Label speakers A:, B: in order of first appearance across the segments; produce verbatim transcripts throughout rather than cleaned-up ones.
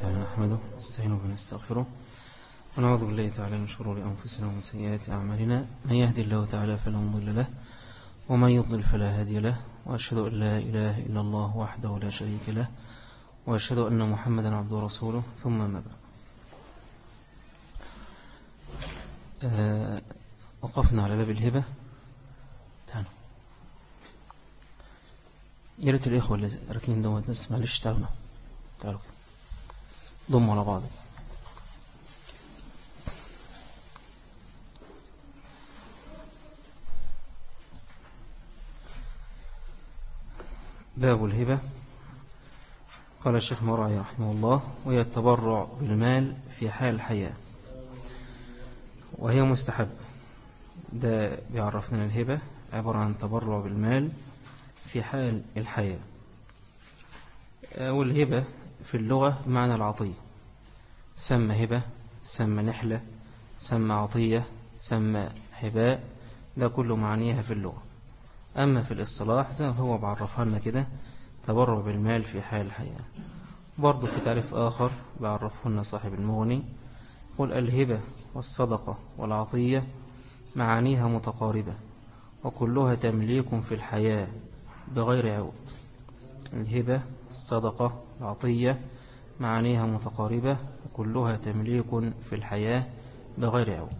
A: تعالى نحمده نستعينه ونستغفره ونعوذ بالله تعالى من شرور أنفسنا ومن سيئات أعمالنا. من يهدي الله تعالى فلا مضل له ومن يضلل فلا هادي له، وأشهد أن لا إله إلا الله وحده لا شريك له، وأشهد أن محمدا عبده ورسوله. ثم ما بعد، أه وقفنا على باب الهبة. تعالوا يا ريت الإخوة اللي راكنين دوت بس معلش تعالوا تعالوا ضموا على بعض. باب الهبة. قال الشيخ مرعي رحمه الله: وهي التبرع بالمال في حال الحياة، وهي مستحب. ده بيعرفنا الهبة عبارة عن تبرع بالمال في حال الحياة. والهبة في اللغة بمعنى العطية، سمى هبة، سمى نحلة، سمى عطية، سمى هباء، ده كله معنيها في اللغة. أما في الاصطلاح زي هو بعرفها لنا كده، تبرع بالمال في حال الحياة. برضو في تعريف آخر بعرفه لنا صاحب المغني، قل الهبة والصدقة والعطية معانيها متقاربة، وكلها تمليك في الحياة بغير عوض. الهبة الصدقة العطية معانيها متقاربة، وكلها تمليك في الحياة بغير عوض.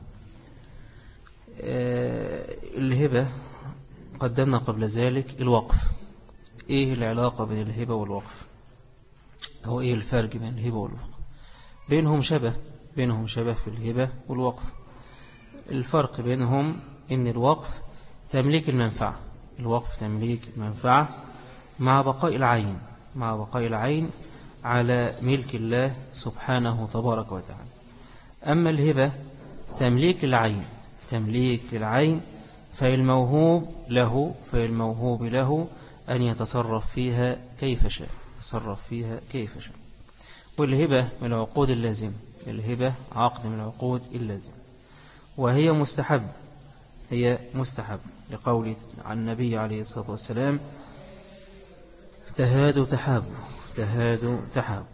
A: الهبة قدمنا قبل ذلك الوقف. ايه العلاقة بين الهبة والوقف؟ هو ايه الفرق بين الهبة والوقف؟ بينهم شبه بينهم شبه في الهبة والوقف. الفرق بينهم ان الوقف تمليك المنفعة، الوقف تمليك المنفعة مع بقاء العين مع بقاء العين على ملك الله سبحانه تبارك وتعالى. أما الهبة تمليك العين تمليك العين فالموهوب له فالموهوب له أن يتصرف فيها كيف شاء يتصرف فيها كيف شاء. والهبة من العقود اللازم الهبة عقد من العقود اللازم، وهي مستحب هي مستحب لقول عن النبي عليه الصلاة والسلام: تهادوا تحابوا تهادوا تحابوا.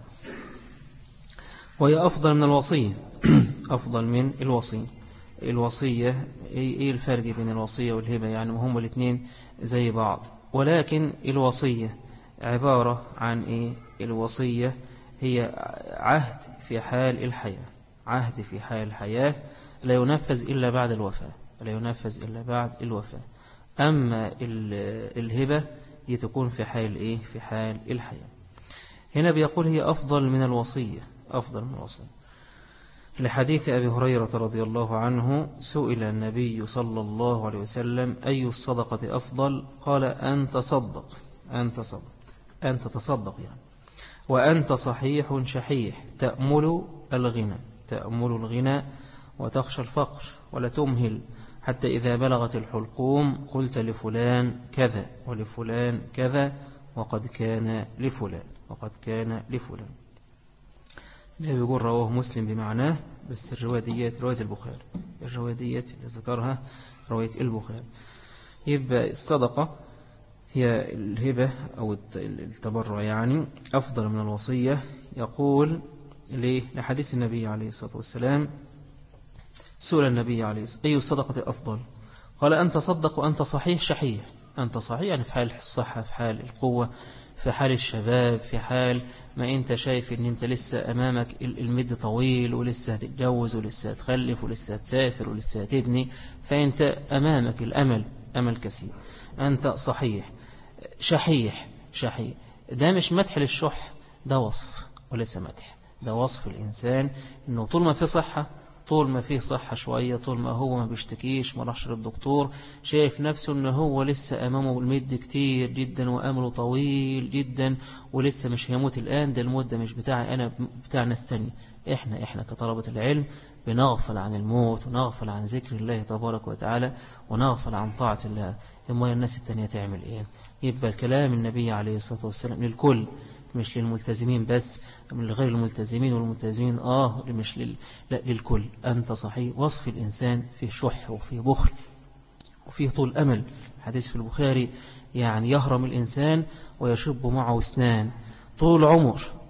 A: وهي أفضل من الوصية أفضل من الوصية. الوصية إيه الفرق بين الوصية والهبة؟ يعني هم الاثنين زي بعض، ولكن الوصية عبارة عن إيه؟ الوصية هي عهد في حال الحياة عهد في حال الحياة لا ينفذ إلا بعد الوفاة لا ينفذ إلا بعد الوفاة. أما الهبة دي تكون في حال إيه؟ في حال الحياة. هنا بيقول هي أفضل من الوصية أفضل من الوصية لحديث أبي هريرة رضي الله عنه: سئل النبي صلى الله عليه وسلم: أي الصدقة أفضل؟ قال: أن تصدق أن تصدق أن تتصدق يعني وأنت صحيح شحيح تأمل الغنى تأمل الغنى وتخشى الفقر، ولا تمهل حتى إذا بلغت الحلقوم قلت لفلان كذا ولفلان كذا وقد كان لفلان وقد كان لفلان. لا بيقول رواه مسلم بمعناه، بس الرواية ديت رواية البخاري الرواية ديت اللي ذكرها رواية البخاري. يبقى الصدقة هي الهبة أو التبرع يعني أفضل من الوصية. يقول ليه؟ لحديث النبي عليه الصلاة والسلام: سئل النبي عليه الصلاة والسلام: أي الصدقة أفضل؟ قال: أن تصدق وأنت صحيح شحيح. أنت صحيح يعني في حال الصحة، في حال القوة، في حال الشباب، في حال ما أنت شايف أن أنت لسه أمامك المد طويل، ولسه هتتجوز ولسه هتخلف ولسه هتسافر ولسه هتبني، فأنت أمامك الأمل أمل كثير. أنت صحيح شحيح شحيح. ده مش مدح للشح، ده وصف وليس مدح. ده وصف الإنسان أنه طول ما في صحة طول ما فيه صحة شوية، طول ما هو ما بيشتكيش ما راحش للدكتور، شايف نفسه أنه هو لسه أمامه المد كتير جدا وأمله طويل جدا ولسه مش هيموت الآن. ده الموت ده مش بتاعي أنا، بتاع ناس تانية. إحنا إحنا كطلبة العلم بنغفل عن الموت ونغفل عن ذكر الله تبارك وتعالى ونغفل عن طاعة الله. إما الناس التانية تعمل إيه؟ يبقى الكلام النبي عليه الصلاة والسلام للكل، مش للملتزمين بس، من غير الملتزمين والملتزمين آه مش لل... لا للكل. أنت صحيح. وصف الإنسان فيه شح وفيه بخل وفيه طول أمل. حديث في البخاري يعني يهرم الإنسان ويشب معه اسنان: طول عمر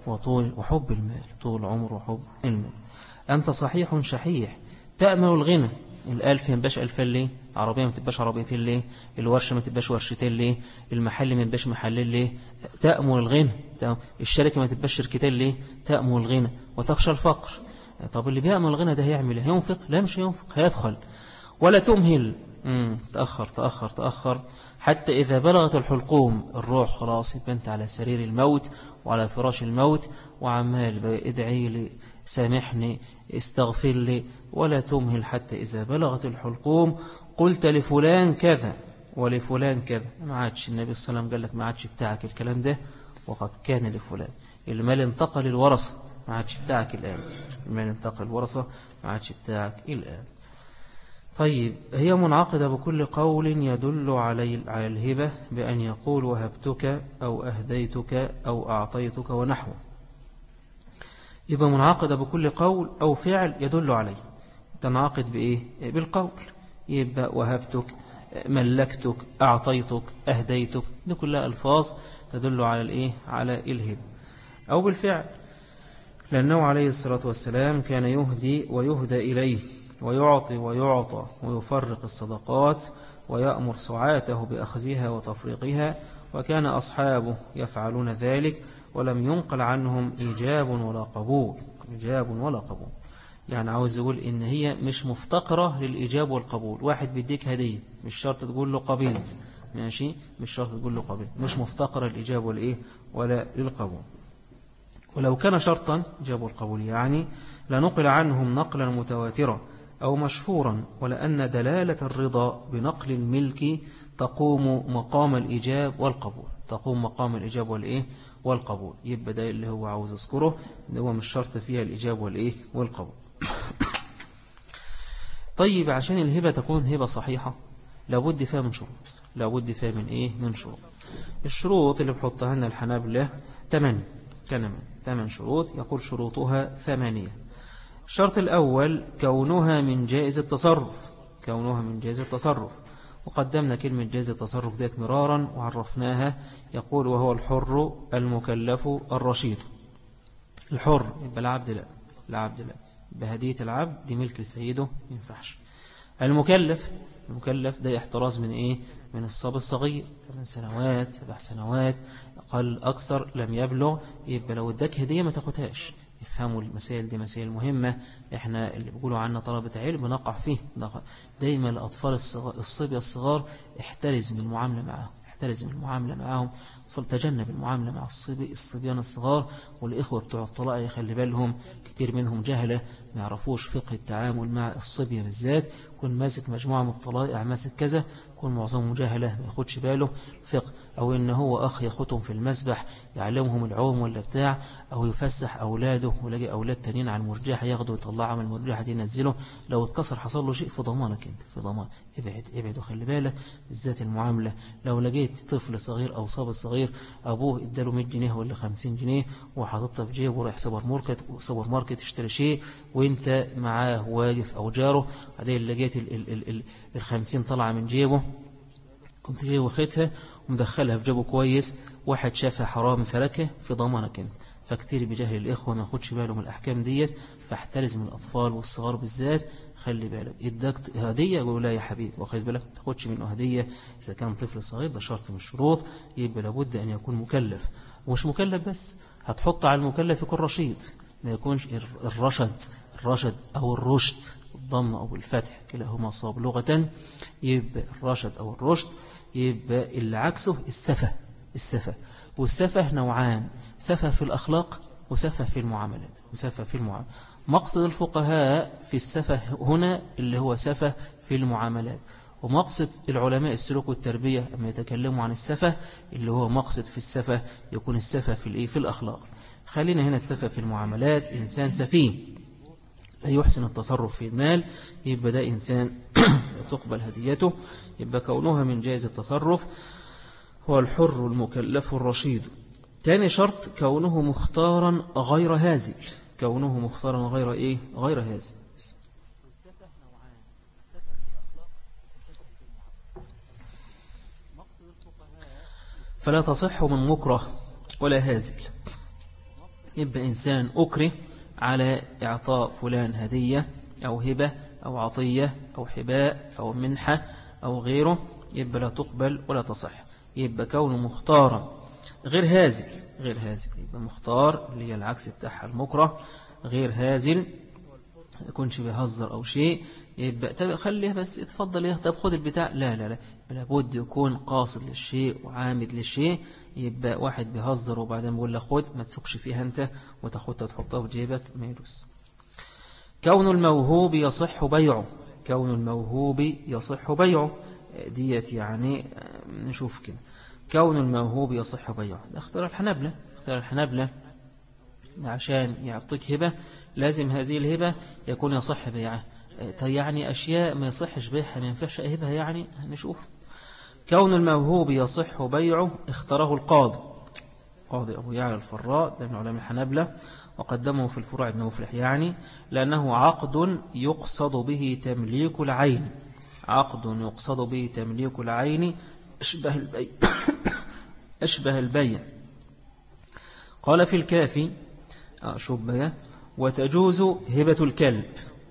A: وطول وحب المال، طول عمر وحب المال. أنت صحيح شحيح تأمل الغنى، الألف ما تبقاش ألفين ليه؟ عربية ما تبقاش عربيتين ليه؟ الورشة ما تبقاش ورشتين ليه؟ المحل ما تبقاش محلين ليه؟ تأمل الغنى. الشركة ما تبقاش شركتين ليه؟ تأمل الغنى وتخشى الفقر. طب اللي بيأمل الغنى ده هيعمل ايه؟ هينفق؟ لا مش هينفق، هيبخل. ولا تمهل، مم. تأخر تأخر تأخر حتى إذا بلغت الحلقوم الروح خلاص، يبقى أنت على سرير الموت وعلى فراش الموت وعمال ادعي لي، سامحني، استغفر لي. ولا تمهل حتى إذا بلغت الحلقوم قلت لفلان كذا ولفلان كذا. ما عادش النبي صلى الله عليه وسلم قال لك ما عادش بتاعك الكلام ده، وقد كان لفلان. المال انتقل الورثة، ما عادش بتاعك الآن. المال انتقل الورثة، ما عادش بتاعك الآن. طيب، هي منعقدة بكل قول يدل على على الهبة، بأن يقول وهبتك أو أهديتك أو أعطيتك ونحوه. يبقى منعقدة بكل قول أو فعل يدل عليه. تنعقد بإيه؟ بالقول. يبقى وهبتك، ملكتك، أعطيتك، أهديتك، دي كلها ألفاظ تدل على الإيه؟ على الهبة. أو بالفعل، لأنه عليه الصلاة والسلام كان يهدي ويهدى إليه، ويعطي ويعطى، ويفرق الصدقات، ويأمر سعاته بأخذها وتفريقها، وكان أصحابه يفعلون ذلك، ولم ينقل عنهم إيجاب ولا قبول. إيجاب ولا قبول يعني عاوز يقول إن هي مش مفتقرة للإيجاب والقبول. واحد بيديك هدية مش شرط تقول له قبلت، ماشي، مش شرط تقول له قبلت، مش مفتقرة للإيجاب والإيه ولا للقبول. ولو كان شرطا إيجاب والقبول يعني لنقل عنهم نقلا متواترا أو مشهورا، ولأن دلالة الرضا بنقل الملك تقوم مقام الإيجاب والقبول، تقوم مقام الإيجاب والإيه والقبول. يبقى ده اللي هو عاوز أذكره، ده هو مش شرط فيها الإيجاب والإيه والقبول. طيب، عشان الهبة تكون هبة صحيحة لابد فيها من شروط، لابد فيها من إيه من شروط. الشروط اللي بحطها لنا الحنابلة ثمانية، كان ثمان شروط. يقول شروطها ثمانية. الشرط الأول كونها من جائز التصرف، كونها من جائز التصرف. وقدمنا كلمة جائز التصرف ذات مرارا وعرفناها. يقول وهو الحر المكلف الرشيد. الحر يبقى العبد لا، العبد لا، بهدية العبد دي ملك لسيده ينفعش. المكلف، المكلف ده احتراز من ايه من الصبي الصغير، ثمان سنوات سبع سنوات أقل أكثر لم يبلغ. يبقى لو اداك هدية ما تاخدهاش. يفهموا المسائل دي مسائل مهمة. احنا اللي بيقولوا عنا طلبة علم نقع فيه. دايما الأطفال الصبية الصغار احترز من المعاملة معهم، احترز من المعاملة معهم. فلتجنب المعاملة مع الصبي الصبيان الصغار. والإخوة بتوع الطلاق يخلي بالهم، كتير منهم جهلة ما يعرفوش فقه التعامل مع الصبية بالذات. كون ماسك مجموعة من الطلائع، ماسك كذا، كون معظمهم جهلة ما ياخدش باله الفقه. أو إن هو أخ ياخدهم في المسبح يعلمهم العوم ولا بتاع، أو يفسح أولاده ولاقي أولاد تانيين على المرجحة ياخدوا يطلعوا من المرجحة دي ينزله. لو اتكسر حصل له شيء في ضمانك أنت، في ضمان. ابعد ابعد وخلي بالك بالذات المعاملة. لو لقيت طفل صغير أو صبي صغير أبوه اداله مية جنيه ولا خمسين جنيه وحاططها في جيبه ورايح سوبر ماركت وسوبر ماركت يشتري شيء، وانت معاه واقف أو جاره، بعدين لقيت ال ال ال ال الخمسين طلع من جيبه، كنت جاي واخدها ومدخلها في جيبه كويس، واحد شافها حرام سلكه، في ضمانك انت. فكتير بجهل الإخوة ما ياخدش باله من الأحكام ديت. فاحترز من الأطفال والصغار بالذات، خلي بالك. اداك هدية يقول لا يا حبيب، واخد بالك ما تاخدش منه هدية. إذا كان طفل صغير ده شرط من الشروط. يبقى لابد أن يكون مكلف. ومش مكلف بس، هتحط على المكلف يكون رشيد، ما يكونش الرشد الرشد أو الرشد الضم أو الفتح كلاهما صاب لغة. يبقى الرشد أو الرشد. يبقى اللي عكسه السفة، السفة. والسفة نوعان، سفة في الأخلاق وسفة في المعاملات، وسفة في المعاملات. مقصد الفقهاء في السفة هنا اللي هو سفة في المعاملات، ومقصد العلماء السلوك والتربية أما يتكلموا عن السفة اللي هو مقصد في السفة يكون السفة في الإيه في الأخلاق. خلينا هنا السفة في المعاملات. إنسان سفيه لا يحسن التصرف في المال، يبقى ده إنسان تقبل هديته. يبقى كونها من جائز التصرف. هو الحر المكلف الرشيد. ثاني شرط كونه مختارا غير هازل، كونه مختارا غير إيه غير هازل. فلا تصح من مكره ولا هازل. يبقى إنسان أكره على إعطاء فلان هدية أو هبة أو عطية أو حباء أو منحة أو غيره، يبقى لا تقبل ولا تصح. يبقى كونه مختارا غير هازل، غير هازل يبقى مختار اللي هي العكس بتاعها المكره، غير هازل يكونش بيهزر أو شيء، يبقى طب خليه بس اتفضل ايه طب خد البتاع، لا لا لا لابد يكون قاصد للشيء وعامد للشيء. يبقى واحد بيهزر وبعدين بيقول له خد، ما تسكش فيها انت وتاخدها وتحطها في جيبك، ما يجوز. كون الموهوب يصح بيعه، كون الموهوب يصح بيعه ديت يعني نشوف كده. كون الموهوب يصح بيعه ده اختار الحنابلة، اختار الحنابلة عشان يعطيك هبة لازم هذه الهبة يكون يصح بيعه. يعني أشياء ما يصحش بيعها ما ينفعش أهبها، يعني نشوف. كون الموهوب يصح بيعه اختاره القاضي، قاضي أبو يعلى الفراء ده من علماء الحنابلة، وقدمه في الفروع ابن مفلح، يعني لأنه عقد يقصد به تمليك العين، عقد يقصد به تمليك العين أشبه البيع أشبه البيع. قال في الكافي شبه وتجوز هبة الكلب.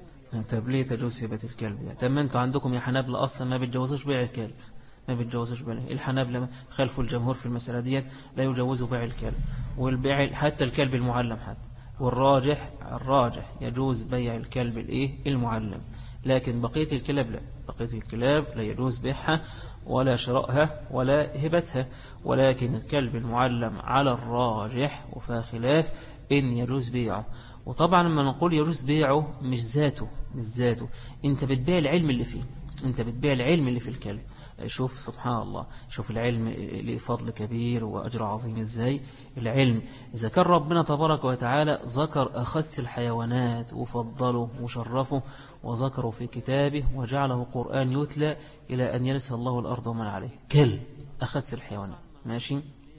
A: طب ليه تجوز هبة الكلب؟ يعني طب ما انتوا عندكم يا حنابلة أصلا ما بتجوزوش بيع الكلب، ما بتجوزوش بيع الحنابلة خلفوا الجمهور في المسألة ديت لا يجوزوا بيع الكلب والبيع حتى الكلب المعلم حتى، والراجح الراجح يجوز بيع الكلب الايه المعلم، لكن بقية الكلاب لا، بقية الكلاب لا يجوز بيعها ولا شرائها ولا هبتها، ولكن الكلب المعلم على الراجح وفيها خلاف إن يجوز بيعه. وطبعا لما نقول يجوز بيعه مش ذاته، مش ذاته، انت بتبيع العلم اللي فيه، انت بتبيع العلم اللي في الكلب. شوف سبحان الله، شوف العلم له فضل كبير وأجر عظيم ازاي. العلم إذا كان ربنا تبارك وتعالى ذكر أخس الحيوانات وفضله وشرفه وذكره في كتابه وجعله قرآن يتلى إلى أن يرث الله الأرض ومن عليه، كلب أخس الحيوانات ماشي،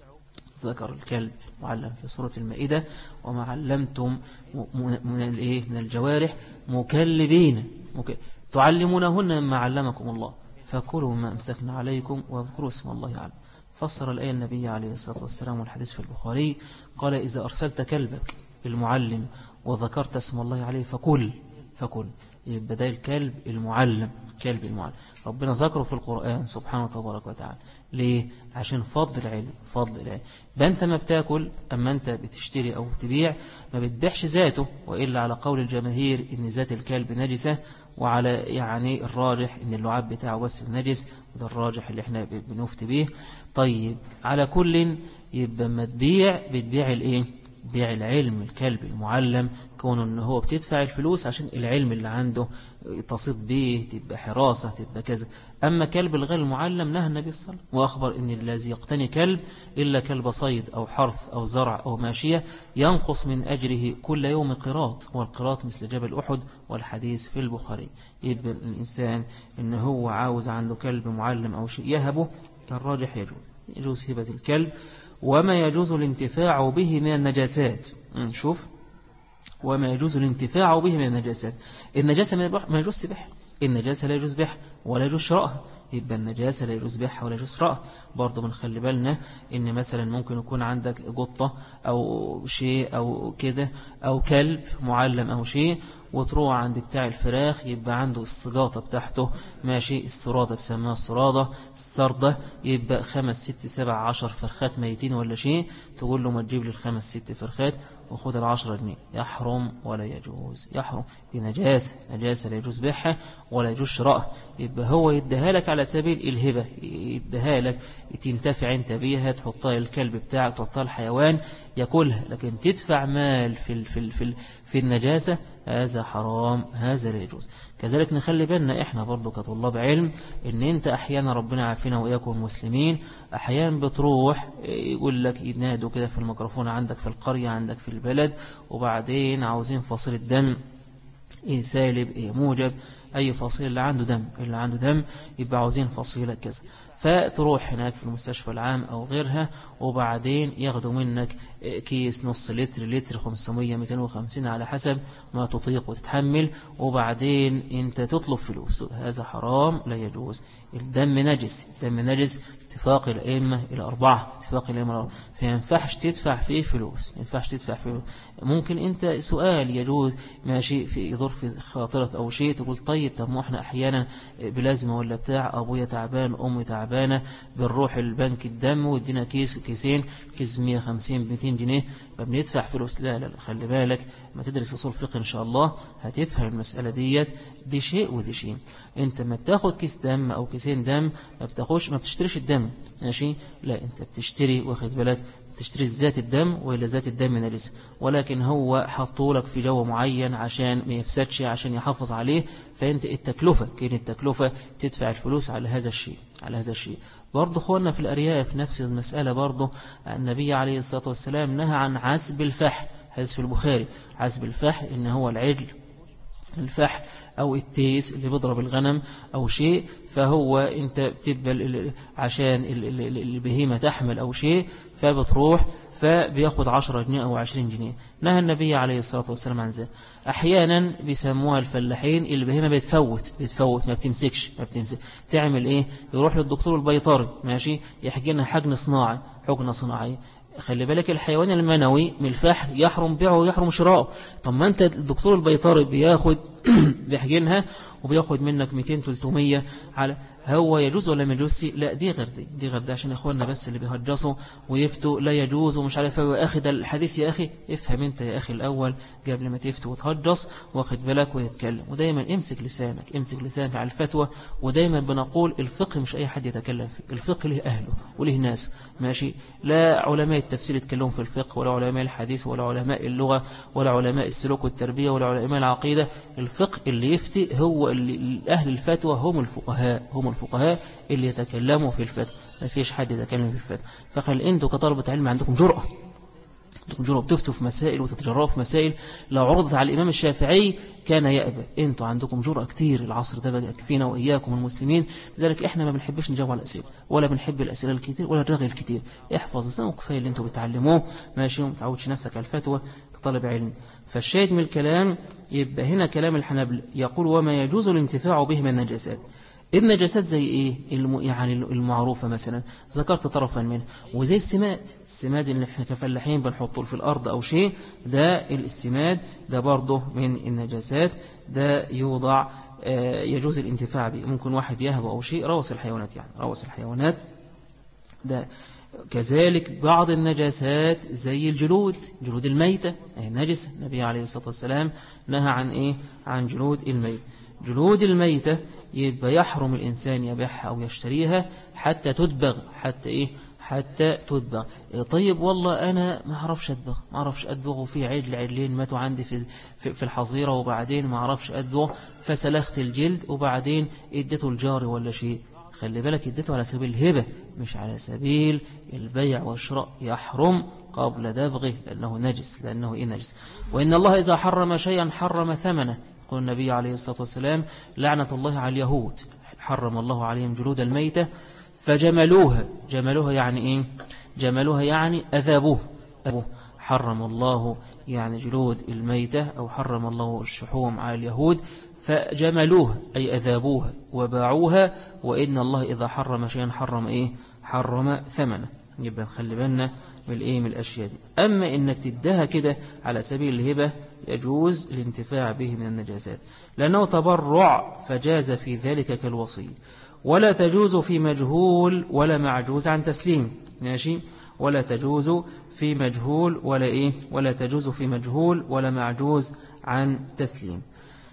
A: ذكر الكلب معلم في سورة المائدة وما علمتم من الايه من الجوارح مكلبين مك... تعلمونهن مما علمكم الله فكلوا مما أمسكنا عليكم واذكروا اسم الله عليه. فسر الآية النبي عليه الصلاة والسلام والحديث في البخاري قال إذا أرسلت كلبك المعلم وذكرت اسم الله عليه فكل فكل يبقى ده الكلب المعلم، كلب المعلم ربنا ذكره في القرآن سبحانه تبارك وتعالى. ليه؟ عشان فضل العلم، فضل العلم. بأنت ما بتاكل أما أنت بتشتري أو تبيع ما بتبيعش ذاته، وإلا على قول الجماهير إن ذات الكلب نجسة، وعلى يعني الراجح إن اللعاب بتاعه بس النجس، وده الراجح اللي احنا بنفتي به. طيب على كل يبقى ما تبيع بتبيع الايه؟ بيع العلم، الكلب المعلم، كونه ان هو بتدفع الفلوس عشان العلم اللي عنده تصيد به، تبقى حراسة، تبقى كذا. أما كلب الغير المعلم نهى النبي صلى الله عليه وسلم وأخبر إن الذي يقتني كلب إلا كلب صيد أو حرث أو زرع أو ماشية ينقص من أجره كل يوم قراط، والقراط مثل جبل أحد، والحديث في البخاري. يبقى الإنسان إن هو عاوز عنده كلب معلم أو شيء يهبه، الراجح يجوز يجوز هبة الكلب. وما يجوز الانتفاع به من النجاسات، شوف وما يجوز الانتفاع به من النجاسات. النجاسة ما يجوز سبح، النجاسة لا يجوز بيعها ولا يجوز شرائها، يبقى النجاسة لا يجوز بيعها ولا يجوز شرائها. برضو بنخلي بالنا إن مثلا ممكن يكون عندك قطة أو شيء أو كده أو كلب معلم أو شيء، وتروح عند بتاع الفراخ يبقى عنده السجاطة بتاعته ماشي، السرادة بسمها السرادة السردة، يبقى خمس ست سبع عشر فرخات ميتين ولا شيء، تقول له ما تجيب لي الخمس ست فرخات وخد العشرة جنيه، يحرم ولا يجوز، يحرم، دي نجاسة، نجاسة لا يجوز بيعها ولا يجوز شرائها. يبقى هو يديها لك على سبيل الهبة، يديها لك تنتفع انت بيها، تحطها الكلب بتاعك، تحطها الحيوان يأكلها، لكن تدفع مال في في في, في النجاسة هذا حرام، هذا لا يجوز. كذلك نخلي بالنا احنا برضو كطلاب علم ان انت احيانا ربنا عافينا واياكم مسلمين، احيانا بتروح يقول لك ينادوا كده في الميكروفون عندك في القرية عندك في البلد، وبعدين عاوزين فصيل الدم ايه سالب ايه موجب، اي فصيل اللي عنده دم اللي عنده دم يبقى عاوزين فصيلة كذا. فتروح هناك في المستشفى العام أو غيرها، وبعدين ياخدوا منك كيس نص لتر لتر خمسمية مئتين وخمسين على حسب ما تطيق وتتحمل، وبعدين انت تطلب فلوس. هذا حرام لا يجوز. الدم نجس، الدم نجس اتفاق الأئمة الأربعة، اتفاق الأئمة الأربعة، فينفعش تدفع فيه فلوس، ينفعش تدفع فيه. ممكن انت سؤال يجوز ماشي في يضر في خاطرك أو شيء، تقول طيب طب ما احنا أحيانا بلازمة ولا بتاع، أبويا تعبان أمي تعبانة، بنروح البنك الدم وادينا كيس كيسين، كيس مئة وخمسين مئتين جنيه فبندفع فلوس. لا لا لا، خلي بالك ما تدرس أصول فقه إن شاء الله هتفهم المسألة ديت، دي شيء ودي شيء. انت ما بتاخد كيس دم أو كيسين دم ما بتاخدش، ما بتشتريش الدم ماشي، لا انت بتشتري، واخد بالك، تشتري ذات الدم وإلى ذات الدم نجس، ولكن هو حطولك في جو معين عشان ما يفسدش، عشان يحافظ عليه، فأنت التكلفة كين التكلفة تدفع الفلوس على هذا الشيء، على هذا الشيء. برضه خوانا في الأرياف نفس المسألة، برضه النبي عليه الصلاة والسلام نهى عن عسب الفحل، هذا في البخاري. عسب الفحل إن هو العجل الفحل أو التيس اللي بيضرب الغنم أو شيء، فهو أنت بتبقى عشان البهيمة تحمل أو شيء، فبتروح فبياخد عشرة جنيه أو عشرين جنيه. نهى النبي عليه الصلاة والسلام عن ذلك. أحيانا بيسموها الفلاحين البهيمة بتفوت بتفوت ما بتمسكش ما بتمسك تعمل إيه؟ يروح للدكتور البيطري ماشي، يحجنها حجن صناعي، حجنة صناعية. خلي بالك الحيوان المنوي من الفحل يحرم بيعه ويحرم شراءه. طب ما انت الدكتور البيطري بياخد بيحجنها وبياخد منك مئتين ثلاثمية على، هو يجوز ولا ما يجوز؟ لا دي غير دي، دي غير دي، عشان اخواننا بس اللي بيهجصوا ويفتوا لا يجوز ومش عارف يا اخي ده الحديث. يا اخي افهم انت يا اخي الاول قبل ما تفتوا وتهجص، واخد بالك ويتكلم. ودايما امسك لسانك، امسك لسانك على الفتوى. ودايما بنقول الفقه مش اي حد يتكلم فيه، الفقه له اهله وله ناس ماشي. لا علماء التفسير يتكلمون في الفقه، ولا علماء الحديث، ولا علماء اللغة، ولا علماء السلوك والتربية، ولا علماء العقيدة. الفقه اللي يفتي هو اللي أهل الفتوى هم الفقهاء، هم الفقهاء اللي يتكلموا في الفتوى، ما فيش حد يتكلم في الفتوى. فخل انتوا كطلبة علم عندكم جرأة، عندكم جرأة بتفتوا في مسائل وتتجرأوا في مسائل لو عرضت على الإمام الشافعي كان يأبى. انتوا عندكم جرأة كتير، العصر ده بقى فينا وإياكم المسلمين. لذلك احنا ما بنحبش نجاوب على الأسئلة، ولا بنحب الأسئلة الكتير ولا الرغي الكتير. احفظ لسانك كفاية اللي انتوا بتعلموه ماشي، وما تعودش نفسك على الفتوى كطالب علم. فالشاهد من الكلام يبقى هنا كلام الحنابلة يقول وما يجوز الانتفاع به من النجاسات. النجاسات زي ايه؟ الم... يعني المعروفة مثلا ذكرت طرفا منه، وزي السماد، السماد اللي احنا كفلاحين بنحطه في الأرض أو شيء، ده السماد ده برضه من النجاسات، ده يوضع آه يجوز الانتفاع به. ممكن واحد يهبه أو شيء، روث الحيوانات يعني، روث الحيوانات ده. كذلك بعض النجاسات زي الجلود، جلود الميتة هي نجسة. النبي عليه الصلاة والسلام نهى عن إيه؟ عن جلود الميتة. جلود الميتة يبقى يحرم الإنسان يبيعها أو يشتريها حتى تدبغ، حتى إيه؟ حتى تدبغ. طيب والله أنا ما أعرفش أدبغ، ما أعرفش أدبغ، وفي عجل عجلين ماتوا عندي في في الحظيرة، وبعدين ما أعرفش أدبغ فسلخت الجلد وبعدين اديته الجاري ولا شيء. خلي بالك اديته على سبيل الهبة مش على سبيل البيع والشراء، يحرم قبل دبغه لأنه نجس، لأنه إيه؟ نجس. وإن الله إذا حرم شيئا حرم ثمنه. يقول النبي عليه الصلاة والسلام لعنة الله على اليهود، حرم الله عليهم جلود الميتة فجملوها. جملوها يعني إيه؟ جملوها يعني أذابوه. حرم الله يعني جلود الميتة، أو حرم الله الشحوم على اليهود فجملوها أي أذابوها وباعوها. وإن الله إذا حرم شيئا حرم إيه؟ حرم ثمنه. يبقى خلي بالنا من الإيه؟ من الأشياء دي. أما إنك تدها كده على سبيل الهبة يجوز الانتفاع به من النجاسات، لأنه تبرع فجاز في ذلك كالوصي. ولا تجوز في مجهول ولا معجوز عن تسليم ماشي، ولا تجوز في مجهول ولا إيه؟ ولا تجوز في مجهول ولا معجوز عن تسليم.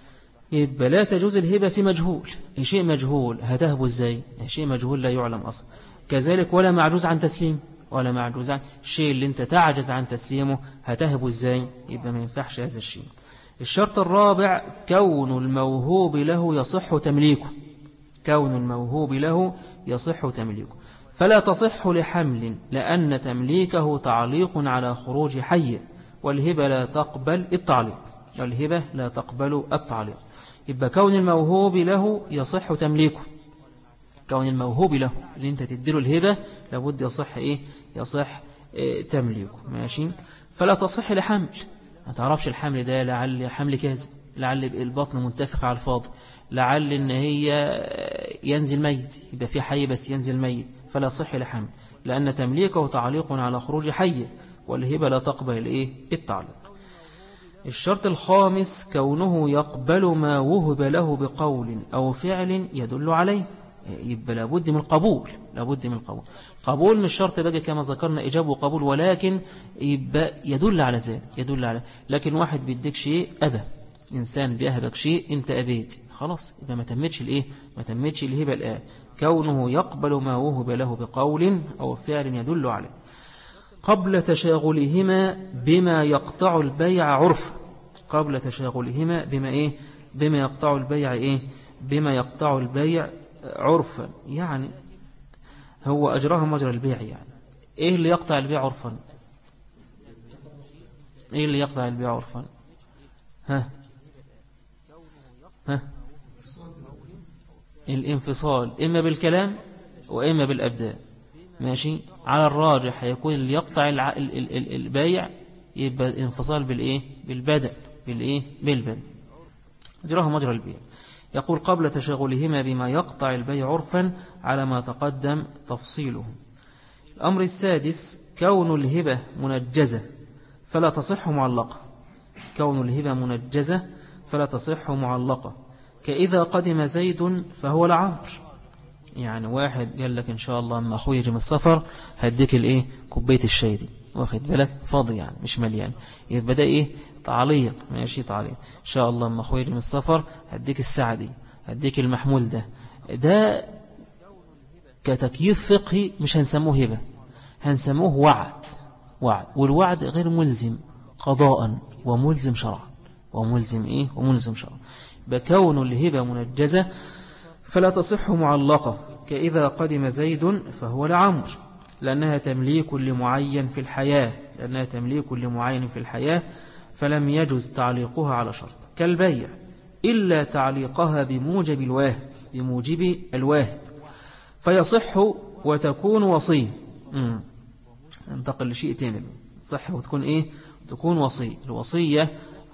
A: يبقى لا تجوز الهبة في مجهول، شيء مجهول هتهبه ازاي؟ شيء مجهول لا يعلم أصلا. كذلك ولا معجوز عن تسليم، ولا معجوز عن الشيء اللي انت تعجز عن تسليمه هتهبه ازاي؟ يبقى ما ينفعش هذا الشيء. الشرط الرابع كون الموهوب له يصح تمليكه، كون الموهوب له يصح تمليكه. فلا تصح لحمل لأن تمليكه تعليق على خروج حي، والهبة لا تقبل التعليق، والهبة لا تقبل التعليق. يبقى كون الموهوب له يصح تمليكه، كون الموهوب له اللي انت تديله الهبة لابد يصح إيه يصح إيه تمليكه. ماشي. فلا تصح لحمل، ما تعرفش الحمل ده لعل حمل كاذب، لعل البطن منتفخ على الفاضي، لعل ان هي ينزل ميت، يبقى في حي بس ينزل ميت، فلا صح لحمل، لأن تمليكه تعليق على خروج حي، والهبة لا تقبل إيه التعليق. الشرط الخامس كونه يقبل ما وهب له بقول أو فعل يدل عليه، يبقى لابد من القبول، لابد من القبول. قبول مش شرط بقى كما ذكرنا إجابة وقبول، ولكن يبقى يدل على ذلك، يدل على. لكن واحد بيديك شيء أبى، إنسان بيهبك شيء أنت أبيت، خلاص يبقى ما تمتش الإيه ما تمتش الهبة الآن. كونه يقبل ما وهب له بقول أو فعل يدل عليه قبل تشاغلهما بما يقطع البيع عرفا. قبل تشاغلهما بما إيه بما يقطع البيع إيه بما يقطع البيع عرفا، يعني هو أجراها مجرى البيع. يعني إيه اللي يقطع البيع عرفا؟ إيه اللي يقطع البيع عرفا؟ ها ها الانفصال إما بالكلام وإما بالأبدان. ماشي. على الراجح هيكون اللي يقطع البيع يبقى الانفصال بالإيه بالبدل بالإيه بالبدل أجراها مجرى البيع. يقول قبل تشغلهما بما يقطع البيع عرفا على ما تقدم تفصيله. الأمر السادس كون الهبة منجزة فلا تصح معلقة. كون الهبة منجزة فلا تصح معلقة، كإذا قدم زيد فهو لعمر. يعني واحد قال لك إن شاء الله أما أخوي يجي من السفر هديك الإيه كوباية الشاي دي، واخد بالك فاضي يعني مش مليان، يبقى ده إيه تعليق. ماشي تعليق. إن شاء الله أما أخوي يجي من السفر هديك الساعة دي، هديك المحمول ده. ده كتكييف فقهي مش هنسموه هبة، هنسموه وعد. وعد، والوعد غير ملزم قضاء وملزم شرعا، وملزم إيه وملزم شرعا. بكون الهبة منجزة فلا تصح معلقة، كإذا قدم زيد فهو لعمر، لأنها تمليك لمعين في الحياة لأنها تمليك لمعين في الحياة فلم يجز تعليقها على شرط كالبيع إلا تعليقها بموجب الواهب بموجب الواهب فيصح وتكون وصية. انتقل لشيء تاني، صح وتكون إيه تكون وصية. الوصية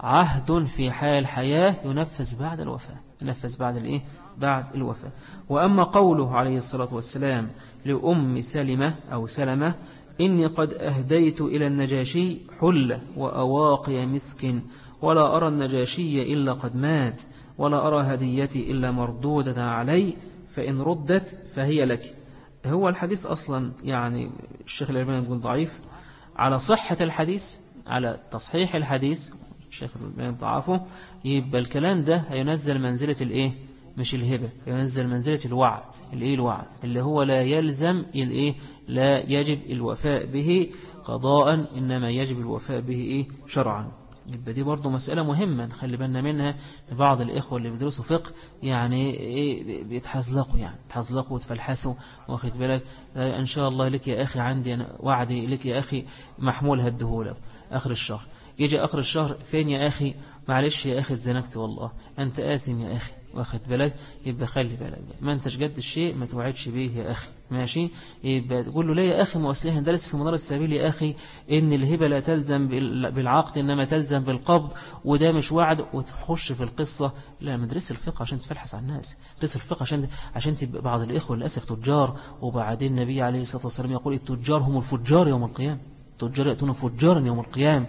A: عهد في حال الحياة ينفذ بعد الوفاة، ينفذ بعد الإيه بعد الوفاة. وأما قوله عليه الصلاة والسلام لأم سلمة أو سلمة إني قد أهديت إلى النجاشي حلة وأواقي مسك ولا أرى النجاشي إلا قد مات ولا أرى هديتي إلا مردودة علي فإن ردت فهي لك. هو الحديث أصلا يعني الشيخ الألباني يقول ضعيف. على صحة الحديث على تصحيح الحديث الشيخ الألباني ضعفه، يبقى الكلام ده هينزل منزلة الإيه مش الهبة، ينزل منزلة الوعد. الإيه الوعد اللي هو لا يلزم الإيه لا يجب الوفاء به قضاء، إنما يجب الوفاء به إيه شرعا. يبقى دي برضو مسألة مهمة نخلي بالنا منها. بعض الإخوة اللي بيدرسوا فقه يعني إيه بيتحزلقوا يعني بيتحزلقوا وتفلحسوا، واخد بالك إن شاء الله لك يا أخي عندي أنا وعدي لك يا أخي محمول هدهولك آخر الشهر. يجي آخر الشهر فين يا أخي؟ معلش يا أخي اتزنكت والله أنت آسم يا أخي، واخد بالك. يبقى خلي بالك ما انتش جد الشيء ما توعدش به يا أخي. ماشي. يبقى تقول له لا يا أخي مؤسلها درس في منار السبيل يا أخي إن الهبة لا تلزم بالعقد إنما تلزم بالقبض وده مش وعد، وتخش في القصة. لا، مدرسة الفقه عشان تفلحس على الناس، مدرسة الفقه عشان عشان تبقى بعض الإخوة للأسف تجار. وبعدين النبي عليه الصلاة والسلام يقول التجار هم الفجار يوم القيامة، التجار يأتون فجارا يوم القيامة.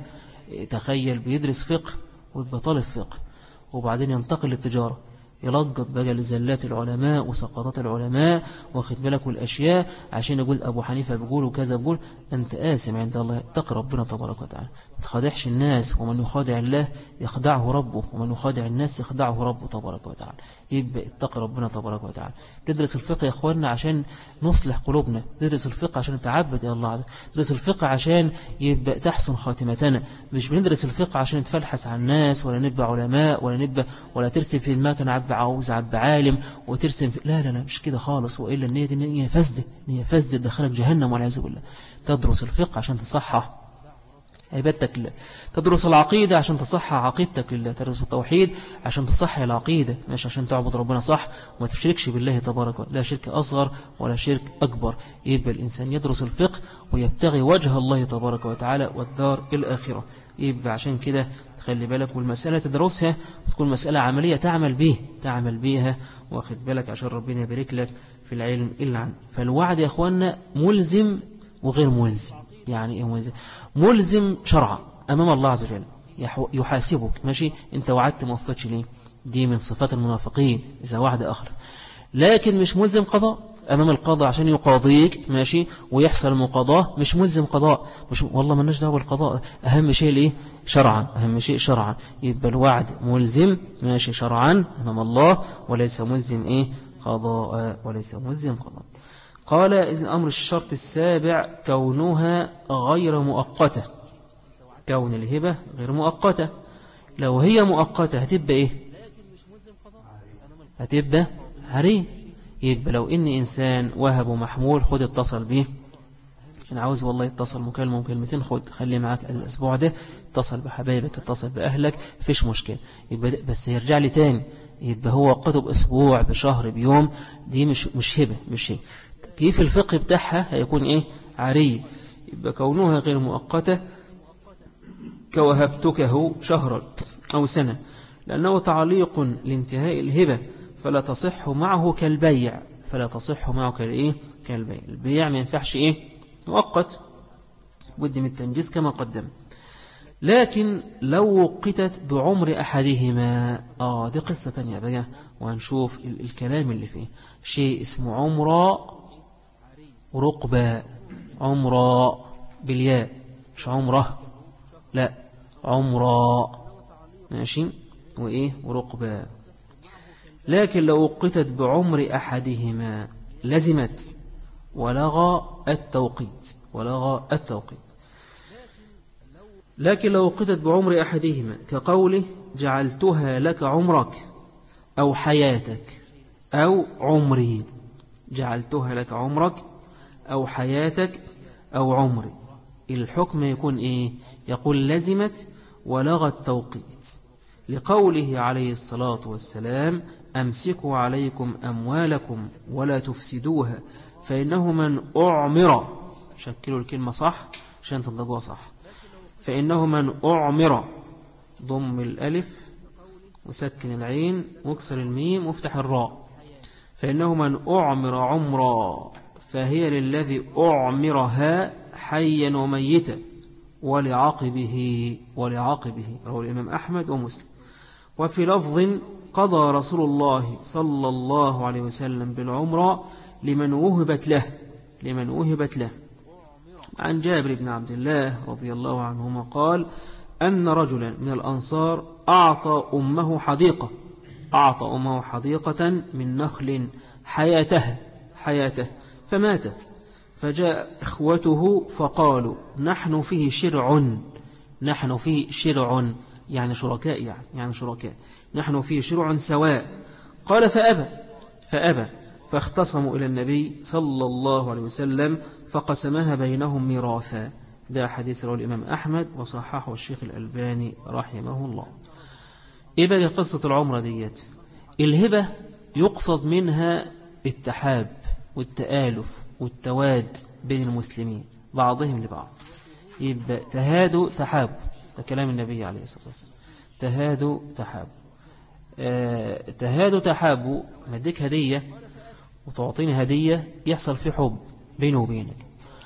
A: تخيل بيدرس فقه ويبقى طالب فقه وبعدين ينتقل للتجارة، يلقط بقى لزلات العلماء وسقطات العلماء، واخد بالك والأشياء عشان يقول أبو حنيفة بيقول وكذا بيقول. أنت آسم عند الله، اتق ربنا تبارك وتعالى، ما تخادعش الناس. ومن يخادع الله يخدعه ربه، ومن يخادع الناس يخدعه ربه تبارك وتعالى. يبقى اتق ربنا تبارك وتعالى. ندرس الفقه يا اخواننا عشان نصلح قلوبنا، ندرس الفقه عشان نتعبد يا الله، ندرس الفقه عشان يبقى تحسن خاتمتنا. مش بندرس الفقه عشان نتفلحس على الناس ولا نبقى علماء ولا نبقى ولا ترسم في المكان عب عاوز عب عالم وترسم في... لا لا لا مش كده خالص. وإلا النية دي نية فاسدة، نية فاسدة تدخلك جهنم والعياذ بالله. تدرس الفقه عشان تصحح عبادتك لله. تدرس العقيدة عشان تصح عقيدتك لله. تدرس التوحيد عشان تصح العقيدة، مش عشان تعبد ربنا صح وما تشركش بالله تبارك وتعالى، لا شرك أصغر ولا شرك أكبر. يبقى الإنسان يدرس الفقه ويبتغي وجه الله تبارك وتعالى والدار الآخرة. يبقى عشان كده تخلي بالك، والمسألة تدرسها وتكون مسألة عملية تعمل به تعمل بيها، واخد بالك، عشان ربنا يبارك لك في العلم إلا عنه. فالوعد يا أخوانا ملزم وغير ملزم. يعني إيه ملزم؟ ملزم شرعا أمام الله عز وجل، يحاسبك. ماشي، أنت وعدت ما وفقتش ليه، دي من صفات المنافقين إذا وعد أخلف. لكن مش ملزم قضاء أمام القضاء عشان يقاضيك، ماشي، ويحصل مقاضاة. مش ملزم قضاء، مش والله ما لناش دعوه بالقضاء، أهم شيء ليه شرعا، أهم شيء شرعا. يبقى الوعد ملزم ماشي شرعا أمام الله، وليس ملزم إيه قضاء، وليس ملزم قضاء. قال الأمر الشرط السابع كونها غير مؤقتة. كون الهبة غير مؤقتة. لو هي مؤقتة هتبقى إيه؟ هتبقى حريم. يبقى لو إن إنسان وهب محمول، خد اتصل به، أنا عاوز والله اتصل مكالمة وكلمتين، خد خلي معاك الأسبوع ده، اتصل بحبايبك، اتصل بأهلك، فيش مشكلة. يبقى بس يرجع لي تاني، يبقى هو وقته بأسبوع بشهر بيوم، دي مش مش هبة، مش هبة. كيف الفقه بتاعها هيكون إيه؟ عارية. يبقى كونها غير مؤقتة كوهبتكه شهرا أو سنة، لأنه تعليق لانتهاء الهبة، فلا تصح معه كالبيع. فلا تصح معه كالإيه؟ كالبيع. البيع ما ينفعش إيه؟ مؤقت، بد من التنجيز كما قدم. لكن لو وقتت بعمر أحدهما، آه دي قصة تانية بقى، وهنشوف ال الكلام اللي فيه. شيء اسمه عمرة ورقبة. عمرة بالياء، مش عمرة، لا عمرة، ماشي، وإيه ورقبة. لكن لو وقتت بعمر أحدهما لزمت ولغى التوقيت، ولغى التوقيت. لكن لو وقتت بعمر أحدهما كقوله جعلتها لك عمرك أو حياتك أو عمري. جعلتها لك عمرك أو حياتك أو عمري، الحكم يكون إيه؟ يقول لزمت ولغى التوقيت، لقوله عليه الصلاة والسلام أمسكوا عليكم أموالكم ولا تفسدوها فإنه من أعمر، شكلوا الكلمة صح عشان تنطقوها صح، فإنه من أعمر، ضم الألف وسكن العين واكسر الميم وافتح الراء، فإنه من أعمر عمرا فهي للذي أعمرها حيا وميتا ولعقبه ولعقبه. رواه الإمام أحمد ومسلم. وفي لفظ قضى رسول الله صلى الله عليه وسلم بالعمرة لمن وهبت له لمن وهبت له عن جابر بن عبد الله رضي الله عنهما قال أن رجلا من الأنصار أعطى أمه حديقة أعطى أمه حديقة من نخل حياتها حياته فماتت، فجاء إخوته فقالوا نحن فيه شرع نحن فيه شرع يعني شركاء يعني, يعني شركاء نحن فيه شرع سواء. قال فأبى فأبى فاختصموا إلى النبي صلى الله عليه وسلم فقسمها بينهم ميراثا. ده حديث رواه الإمام أحمد وصححه الشيخ الألباني رحمه الله. إيه بقى قصة العمرة ديت؟ الهبة يقصد منها التحاب والتآلف والتواد بين المسلمين بعضهم لبعض. يبقى تهادوا تحابوا، ده كلام النبي عليه الصلاة والسلام، تهادوا تحابوا. آه تهادوا تحابوا، مديك هدية وتعطيني هدية يحصل في حب بينه وبينك،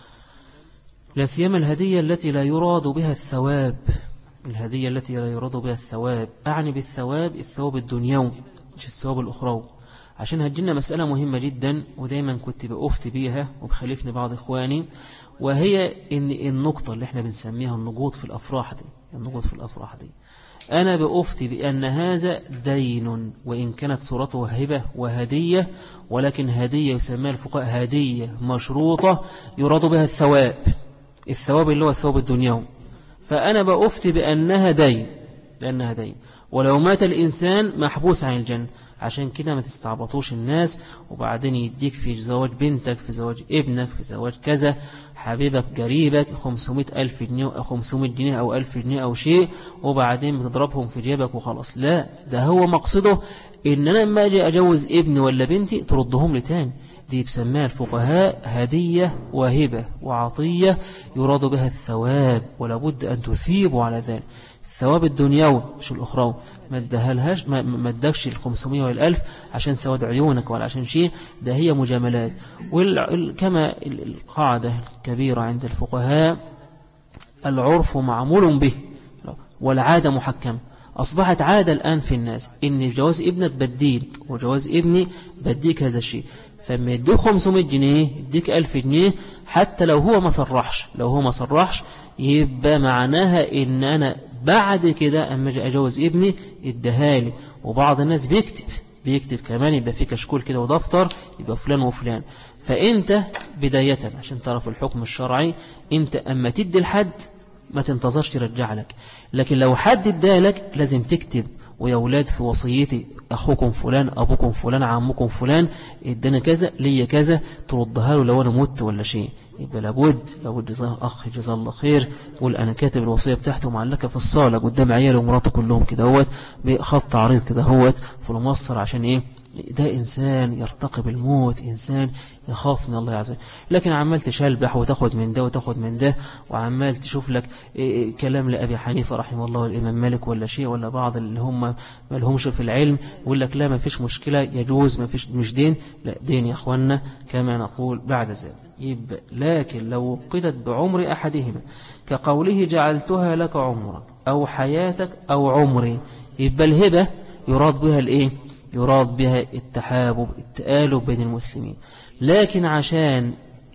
A: لا سيما الهدية التي لا يراد بها الثواب. الهدية التي لا يراد بها الثواب، أعني بالثواب الثواب الدنيوي مش الثواب الأخروي، عشان هتجينا مسألة مهمة جدا ودايما كنت بأفتي بيها وبخلفني بعض إخواني، وهي إن النقطة اللي احنا بنسميها النقود في الأفراح دي النقود في الأفراح دي أنا بأفتي بأن هذا دين، وإن كانت صورته هبة وهدية، ولكن هدية يسميها الفقهاء هدية مشروطة يراد بها الثواب الثواب اللي هو الثواب الدنيوي، فأنا بأفتي بأنها دين بأنها دين ولو مات الإنسان محبوس عن الجنة. عشان كده ما تستعبطوش الناس وبعدين يديك في زواج بنتك، في زواج ابنك، في زواج كذا، حبيبك قريبك خمسمائة ألف جنيه أو خمسمائة جنيه أو ألف جنيه أو شيء، وبعدين بتضربهم في جيبك وخلاص. لا، ده هو مقصده إن أنا لما أجي أجوز ابني ولا بنتي تردهم لي تاني. دي بسميها الفقهاء هدية وهبة وعطية يراد بها الثواب، ولا بد أن تثيبوا على ذلك. الثواب الدنيوي مش الأخروي. ما ادهالهاش، ما ادكش الخمسمائة والألف عشان سواد عيونك ولا عشان شيء، ده هي مجاملات. وكما القاعدة الكبيرة عند الفقهاء العرف معمول به والعادة محكمة. أصبحت عادة الآن في الناس إن جواز ابنك بديك وجواز ابني بديك هذا الشيء، فما يديك خمسمائة جنيه يديك ألف جنيه حتى لو هو ما صرحش. لو هو ما صرحش يبقى معناها إن أنا بعد كده أما أجي أجوز ابني ادهالي. وبعض الناس بيكتب بيكتب كمان، يبقى في كشكول كده ودفتر يبقى فلان وفلان. فأنت بداية عشان تعرف الحكم الشرعي، أنت أما تدي الحد ما تنتظرش ترجع لك، لكن لو حد ادالك لازم تكتب، ويا أولاد في وصيتي أخوكم فلان أبوكم فلان عمكم فلان ادانا كذا ليا كذا، تردها له لو أنا مت ولا شيء. يبقى لابد لابد جزاه أخ جزاه الله خير، قول أنا كاتب الوصية بتاعته معلقة في الصالة قدام عياله ومراته كلهم كده هوت بخط عريض كده هوت في المصر، عشان إيه؟ ده إنسان يرتقب الموت، إنسان يخاف من الله عز وجل. لكن عمال تشلبح وتاخد من ده وتاخد من ده، وعمال تشوف لك إيه كلام لأبي حنيفة رحمه الله والإمام مالك ولا شيء، ولا بعض اللي هم ما لهمش في العلم، يقول لك لا ما فيش مشكلة يجوز، ما فيش مش دين. لا دين يا أخوانا كما نقول بعد ذلك. يبقى لكن لو وقدت بعمر أحدهما كقوله جعلتها لك عمرك أو حياتك أو عمري، يبقى الهبة يراد بها الإيه؟ يراد بها التحابب التآلب بين المسلمين. لكن عشان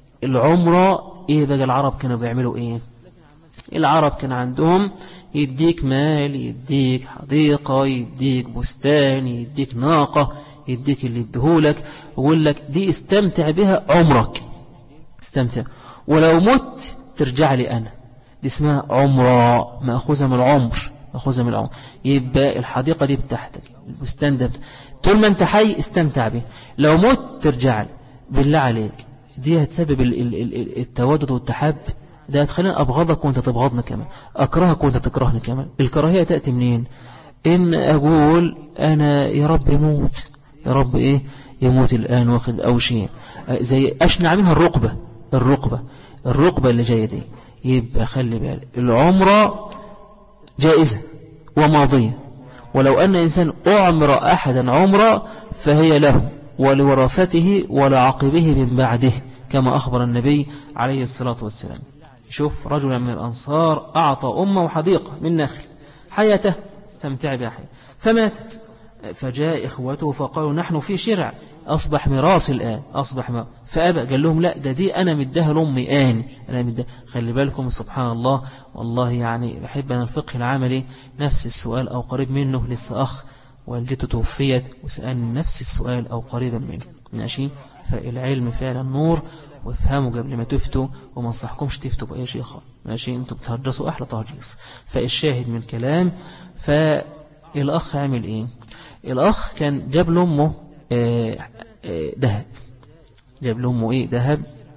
A: العمرة إيه بقى العرب كانوا بيعملوا إيه؟ العرب كان عندهم يديك مال، يديك حديقة، يديك بستان، يديك ناقة، يديك اللي يديهولك ويقول لك دي استمتع بها عمرك، استمتع، ولو مت ترجع لي أنا. دي اسمها عمرة مأخوذة من العمر، مأخوذة من العمر. يبقى الحديقة دي بتاعتك، البستان ده طول ما انت حي استمتع به، لو مت ترجع لي. بالله عليك دي هتسبب التودد والتحاب؟ ده هتخليني أبغضك وانت تبغضني كمان، أكرهك وانت تكرهني كمان. الكراهية تأتي منين؟ إن أقول أنا يا رب يموت، يا رب إيه يموت الآن واخد أو شيء، زي أشنع منها الرقبة، الرقبة الرقبة اللي جاية دي. يبقى خلي بالك العمرة جائزة وماضية، ولو أن إنسان أعمر أحدا عمرة فهي له ولورثته ولعقبه من بعده، كما أخبر النبي عليه الصلاة والسلام. شوف رجلا من الأنصار أعطى أمه حديقة من نخل حياته استمتع بها حي. فماتت، فجاء إخوته فقالوا نحن في شرع، أصبح ميراث الآن، أصبح ميراث. فأبى، قال لهم لا ده دي أنا مدها لأمي آن، أنا مدها. خلي بالكم سبحان الله، والله يعني بحب أن الفقه العملي نفس السؤال أو قريب منه. لسه أخ والدته توفيت وسألني نفس السؤال أو قريبا منه، ماشي. فالعلم فعلا نور، وافهموا قبل ما تفتوا، وما انصحكمش تفتوا بأي شيء خالص، ماشي. انتوا بتهجصوا أحلى تهجيص. فالشاهد من كلام، فالأخ عمل إيه؟ الأخ كان جاب لأمه ذهب، جاب لأمه إيه ذهب،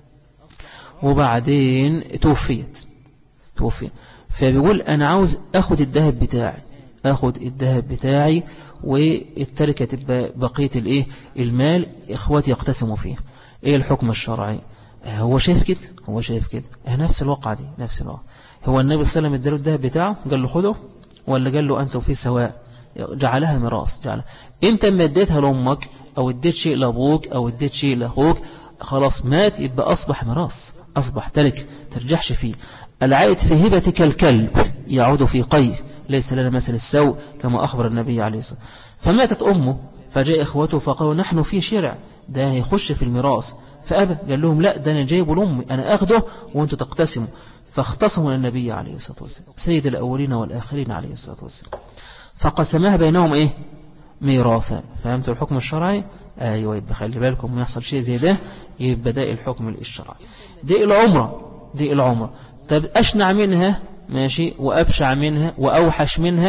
A: وبعدين توفيت توفي فبيقول أنا عاوز أخد الذهب بتاعي، أخد الذهب بتاعي والتركة تبقى بقية الإيه المال إخواتي يقتسموا فيه. إيه الحكم الشرعي؟ هو شايف كده، هو شايف كده نفس الواقع دي، نفس الواقع. هو النبي صلى الله عليه وسلم اداله الذهب بتاعه قال له خده، ولا قال له أنت وفيه سواء؟ جعلها ميراث. جعلها انت ما اديتها لأمك أو اديت شيء لأبوك أو اديت شيء لأخوك، خلاص مات، يبقى أصبح ميراث، أصبح ترك ترجحش فيه. العائد في هبتك الكلب يعود في قيه، ليس لنا مثل السوء كما أخبر النبي عليه الصلاة والسلام. فماتت أمه، فجاء إخوته فقالوا نحن في شرع، ده هيخش في الميراث. فأبى، قال لهم لا ده أنا جايبه لأمي، أنا أخده وأنتوا تقتسموا. فاختصموا النبي عليه الصلاة والسلام سيد الأولين والآخرين عليه الصلاة والسلام، فقسمها بينهم إيه ميراثا. فهمتوا الحكم الشرعي؟ أيوة. يبقى خلي بالكم ما يحصل شيء زي ده، يبقى ده الحكم الشرعي. دي العمرة، دي العمرة. طب أشنع منها ماشي، وأبشع منها وأوحش منها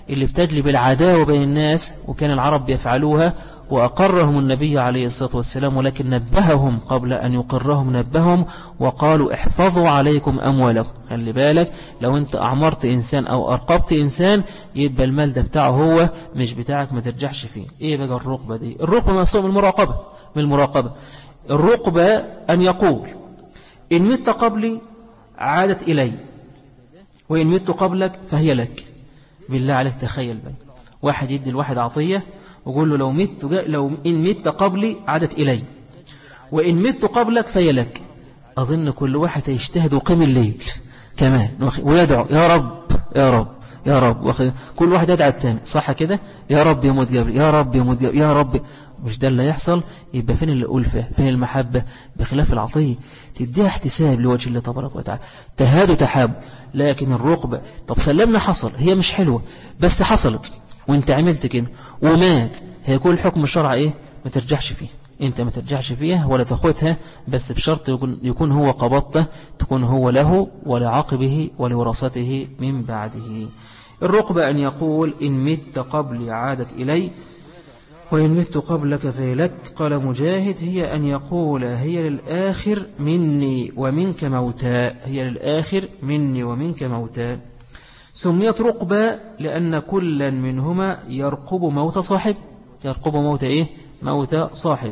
A: اللي بتجلب العداوة بين الناس، وكان العرب بيفعلوها وأقرهم النبي عليه الصلاة والسلام، ولكن نبههم قبل أن يقرهم نبههم وقالوا احفظوا عليكم أموالكم. خلي بالك لو أنت أعمرت إنسان أو أرقبت إنسان يبقى المال ده بتاعه هو مش بتاعك، ما ترجعش فيه. إيه بقى الرقبة دي؟ الرقبة مقصود من المراقبة، من المراقبة. الرقبة أن يقول إن مت قبلي عادت إلي، وإن مت قبلك فهي لك. بالله عليك تخيل بقى واحد يدي الواحد عطية وقول له لو مت لو إن مت قبلي عادت إلي، وإن مت قبلك فهي لك. أظن كل واحد يجتهد وقيم الليل كمان ويدعو يا رب يا رب يا رب، كل واحد يدعى الثاني، صح كده؟ يا رب يموت قبلي، يا رب يموت قبلي، يا رب. مش ده اللي يحصل؟ يبقى فين الألفة؟ فين المحبة؟ بخلاف العطية تديها احتساب لوجه الله تبارك وتعالى، تهاد وتحاب. لكن الرقبة طب سلمنا حصل، هي مش حلوة بس حصلت وانت عملت كده ومات، هي كل حكم الشرع ايه؟ ما ترجعش فيه، انت ما ترجعش فيها ولا تاخدها، بس بشرط يكون, يكون هو قبضته، تكون هو له ولعقبه ولورثته من بعده. الرقبة أن يقول إن مت قبلي عادت إلي، وإن مت قبلك فهي لك. قال مجاهد هي أن يقول هي للآخر مني ومنك موتا، هي للآخر مني ومنك موتا. سميت رقبة لأن كلا منهما يرقب موت صاحب، يرقب موت إيه؟ موت صاحب.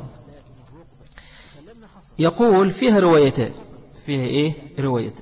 A: يقول فيها روايتان، فيها إيه؟ روايتان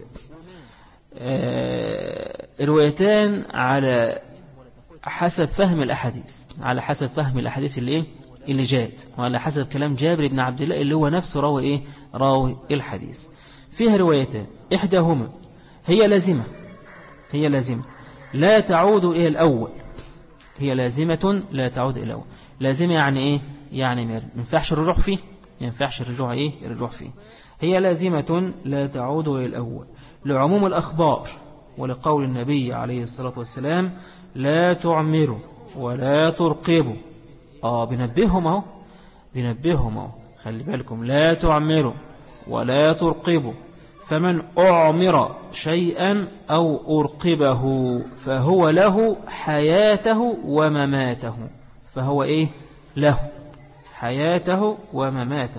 A: آه روايتان على حسب فهم الأحاديث، على حسب فهم الأحاديث اللي إيه؟ اللي جاءت، وعلى حسب كلام جابر بن عبد الله اللي هو نفسه راوي إيه؟ راوي الحديث. فيها روايتان، إحداهما هي لازمة، هي لازمة لا تعود إلى الأول، هي لازمة لا تعود إلى الأول. لازمة يعني إيه؟ يعني ما ينفعش الرجوع فيه، ما ينفعش الرجوع إيه؟ الرجوع فيه. هي لازمة لا تعود إلى الأول لعموم الأخبار، ولقول النبي عليه الصلاة والسلام لا تعمروا ولا ترقبوا. آه بنبههم أهو، بنبههم أهو، خلي بالكم لا تعمروا ولا ترقبوا. فمن أعمر شيئا أو أرقبه فهو له حياته ومماته، فهو إيه؟ له حياته ومماته.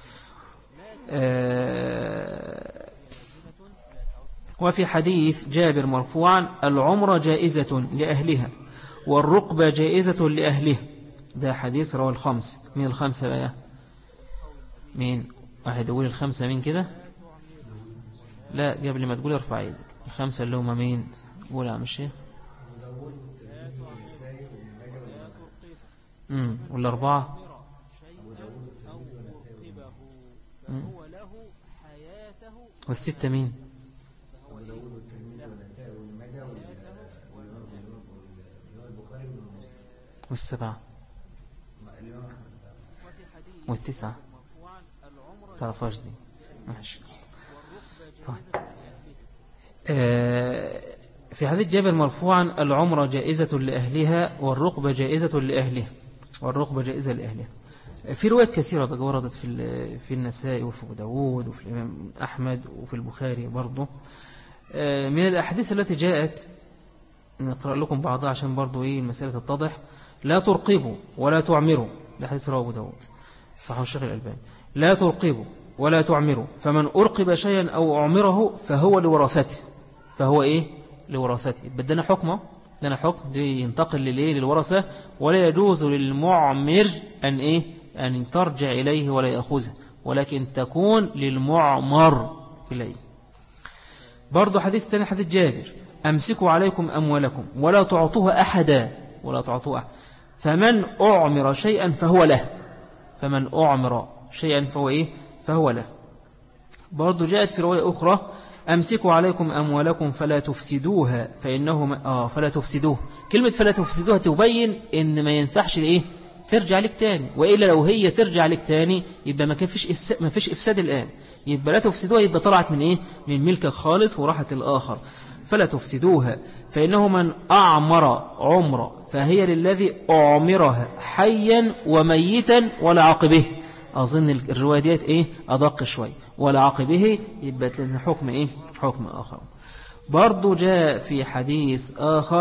A: آه وفي حديث جابر مرفوعا العمرة جائزة لأهلها والرقبة جائزة لأهلها. ده حديث رواه الخمس. مين الخمسة بقى؟ مين؟ واحد يقول الخمسة مين كده؟ لا قبل ما تقول ارفع ايدك. الخمسة اللي هم مين؟ قول يا عم الشيخ. امم والاربعة والستة مين؟ والسبعة والتسعة تعرفاش دي؟ ماشي. طيب. آه في حديث جابر مرفوعا العمرة جائزة لأهلها والرقبة جائزة لأهلها، والرقبة جائزة لأهلها. في روايات كثيرة وردت في في النسائي وفي أبو داود وفي الإمام أحمد وفي البخاري برضو. آه من الأحاديث التي جاءت نقرأ لكم بعضها عشان برضو إيه المسألة تتضح. لا ترقبوا ولا تعمروا، ده حديث رواه أبو داود صحيح الشيخ الألباني. لا ترقبوا ولا تعمروا، فمن أرقب شيئا أو أعمره فهو لورثته، فهو إيه؟ لورثته. بدنا حكمه، بدنا حكم دي ينتقل للإيه؟ للورثة. ولا يجوز للمعمر أن إيه؟ أن ترجع إليه ولا يأخذه، ولكن تكون للمعمر إليه. برضو حديث ثاني حديث جابر أمسكوا عليكم أموالكم ولا تعطوها أحدا، ولا تعطوها أحد. فمن أعمر شيئا فهو له، فمن أعمر شيئا فهو إيه؟ فهو له. برضو جاءت في رواية أخرى أمسكوا عليكم أموالكم فلا تفسدوها فإنه آه فلا تفسدوه. كلمة فلا تفسدوها تبين إن ما ينفعش إيه؟ ترجع لك تاني، وإلا لو هي ترجع لك تاني يبقى ما فيش ما فيش إفساد الآن. يبقى لا تفسدوها يبقى طلعت من إيه؟ من ملك خالص وراحت الآخر. فلا تفسدوها فإنه من أعمر عمر فهي للذي أعمرها حيا وميتا ولا عقبه. أظن الرواية ديت إيه؟ أدق شوي. ولا عقبه يبقى لنا حكم إيه؟ حكم آخر. برضو جاء في حديث آخر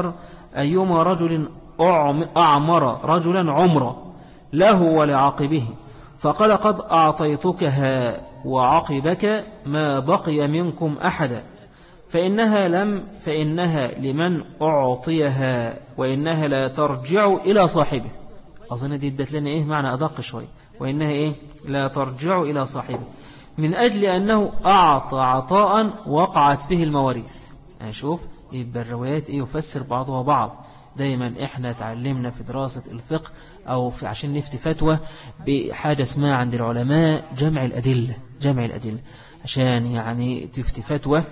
A: أيما رجل أعمر رجلا عمرا له ولعقبه فقال قد أعطيتكها وعقبك ما بقي منكم أحدا فإنها لم فإنها لمن أعطيها وإنها لا ترجع إلى صاحبه. أظن دي ادت لنا إيه معنى أدق شوي، وإنها إيه لا ترجع إلى صاحبه من أجل أنه أعطى عطاء وقعت فيه المواريث. يعني شوف يبقى الروايات إيه يفسر بعضها بعض. دايما إحنا تعلمنا في دراسة الفقه أو في عشان نفتي فتوى بحاجة اسمها عند العلماء جمع الأدلة، جمع الأدلة عشان يعني تفتي فتوى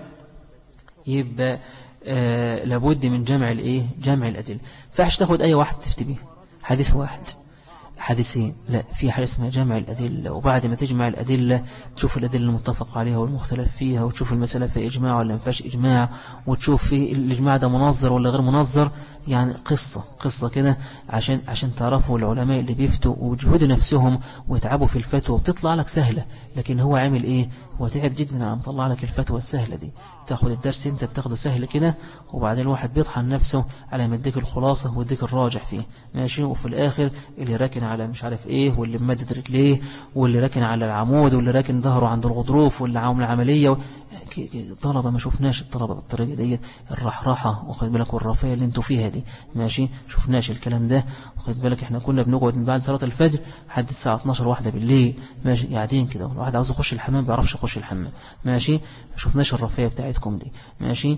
A: يبقى آه لابد من جمع الإيه جمع الأدلة. فاحش تاخد أي واحد تفتي به حديث واحد حديثين، لا، في حاجة اسمها جمع الأدلة. وبعد ما تجمع الأدلة تشوف الأدلة المتفق عليها والمختلف فيها، وتشوف المسألة في إجماع ولا ما فيهاش إجماع، وتشوف في الإجماع ده منظر ولا غير منظر. يعني قصة قصة كده عشان عشان تعرفوا العلماء اللي بيفتوا وبيجهدوا نفسهم ويتعبوا في الفتوى وبتطلع لك سهلة، لكن هو عامل إيه؟ هو تعب جدا على مطلع لك الفتوى السهلة دي. تاخد الدرس انت بتاخده سهل كده، وبعدين الواحد بيطحن نفسه على ما يديك الخلاصة ويديك الراجح فيه ماشي. وفي الآخر اللي راكن على مش عارف ايه، واللي ممدد رجليه، واللي راكن على العمود، واللي راكن ظهره عند الغضروف، واللي عامل عملية. طلبة ما شفناش الطلبة بالطريقة دي، الرحرحة واخد بالك والرفاية اللي انتوا فيها دي ماشي، شفناش الكلام ده واخد بالك. احنا كنا بنقعد من بعد صلاة الفجر لحد الساعة اتناشر واحدة بالليل ماشي، قاعدين كده، الواحد عاوز يخش الحمام بيعرفش يخش الحمام ماشي. شفناش الرفاية بتاعتكم دي ماشي.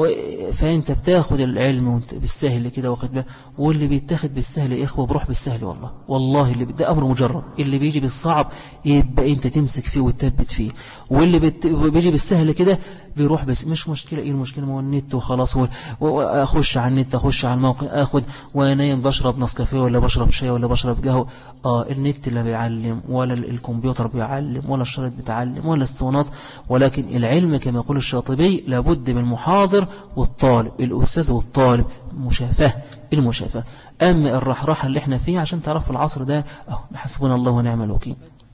A: فانت بتاخد العلم بالسهل كده واخد بالك، واللي بيتاخد بالسهل يا اخوه بروح بالسهل والله والله اللي ده امر مجرد. اللي بيجي بالصعب يبقى انت تمسك فيه وتثبت فيه، واللي بيجي بالسهل كده بيروح بس. مش مشكلة، ايه المشكلة؟ ما هو النت وخلاص، واخش على النت، اخش على الموقع، اخد وانايم بشرب نسكافيه ولا بشرب شاي ولا بشرب قهوه. اه النت لا بيعلم ولا الكمبيوتر بيعلم ولا الشريط بتعلم ولا الاسطوانات، ولكن العلم كما يقول الشاطبي لابد من المحاضر والطالب، الأستاذ والطالب، مشافهة المشافهة. أما الرحرحة اللي احنا فيه عشان تعرف العصر ده اه حسبنا الله ونعم الوكيل.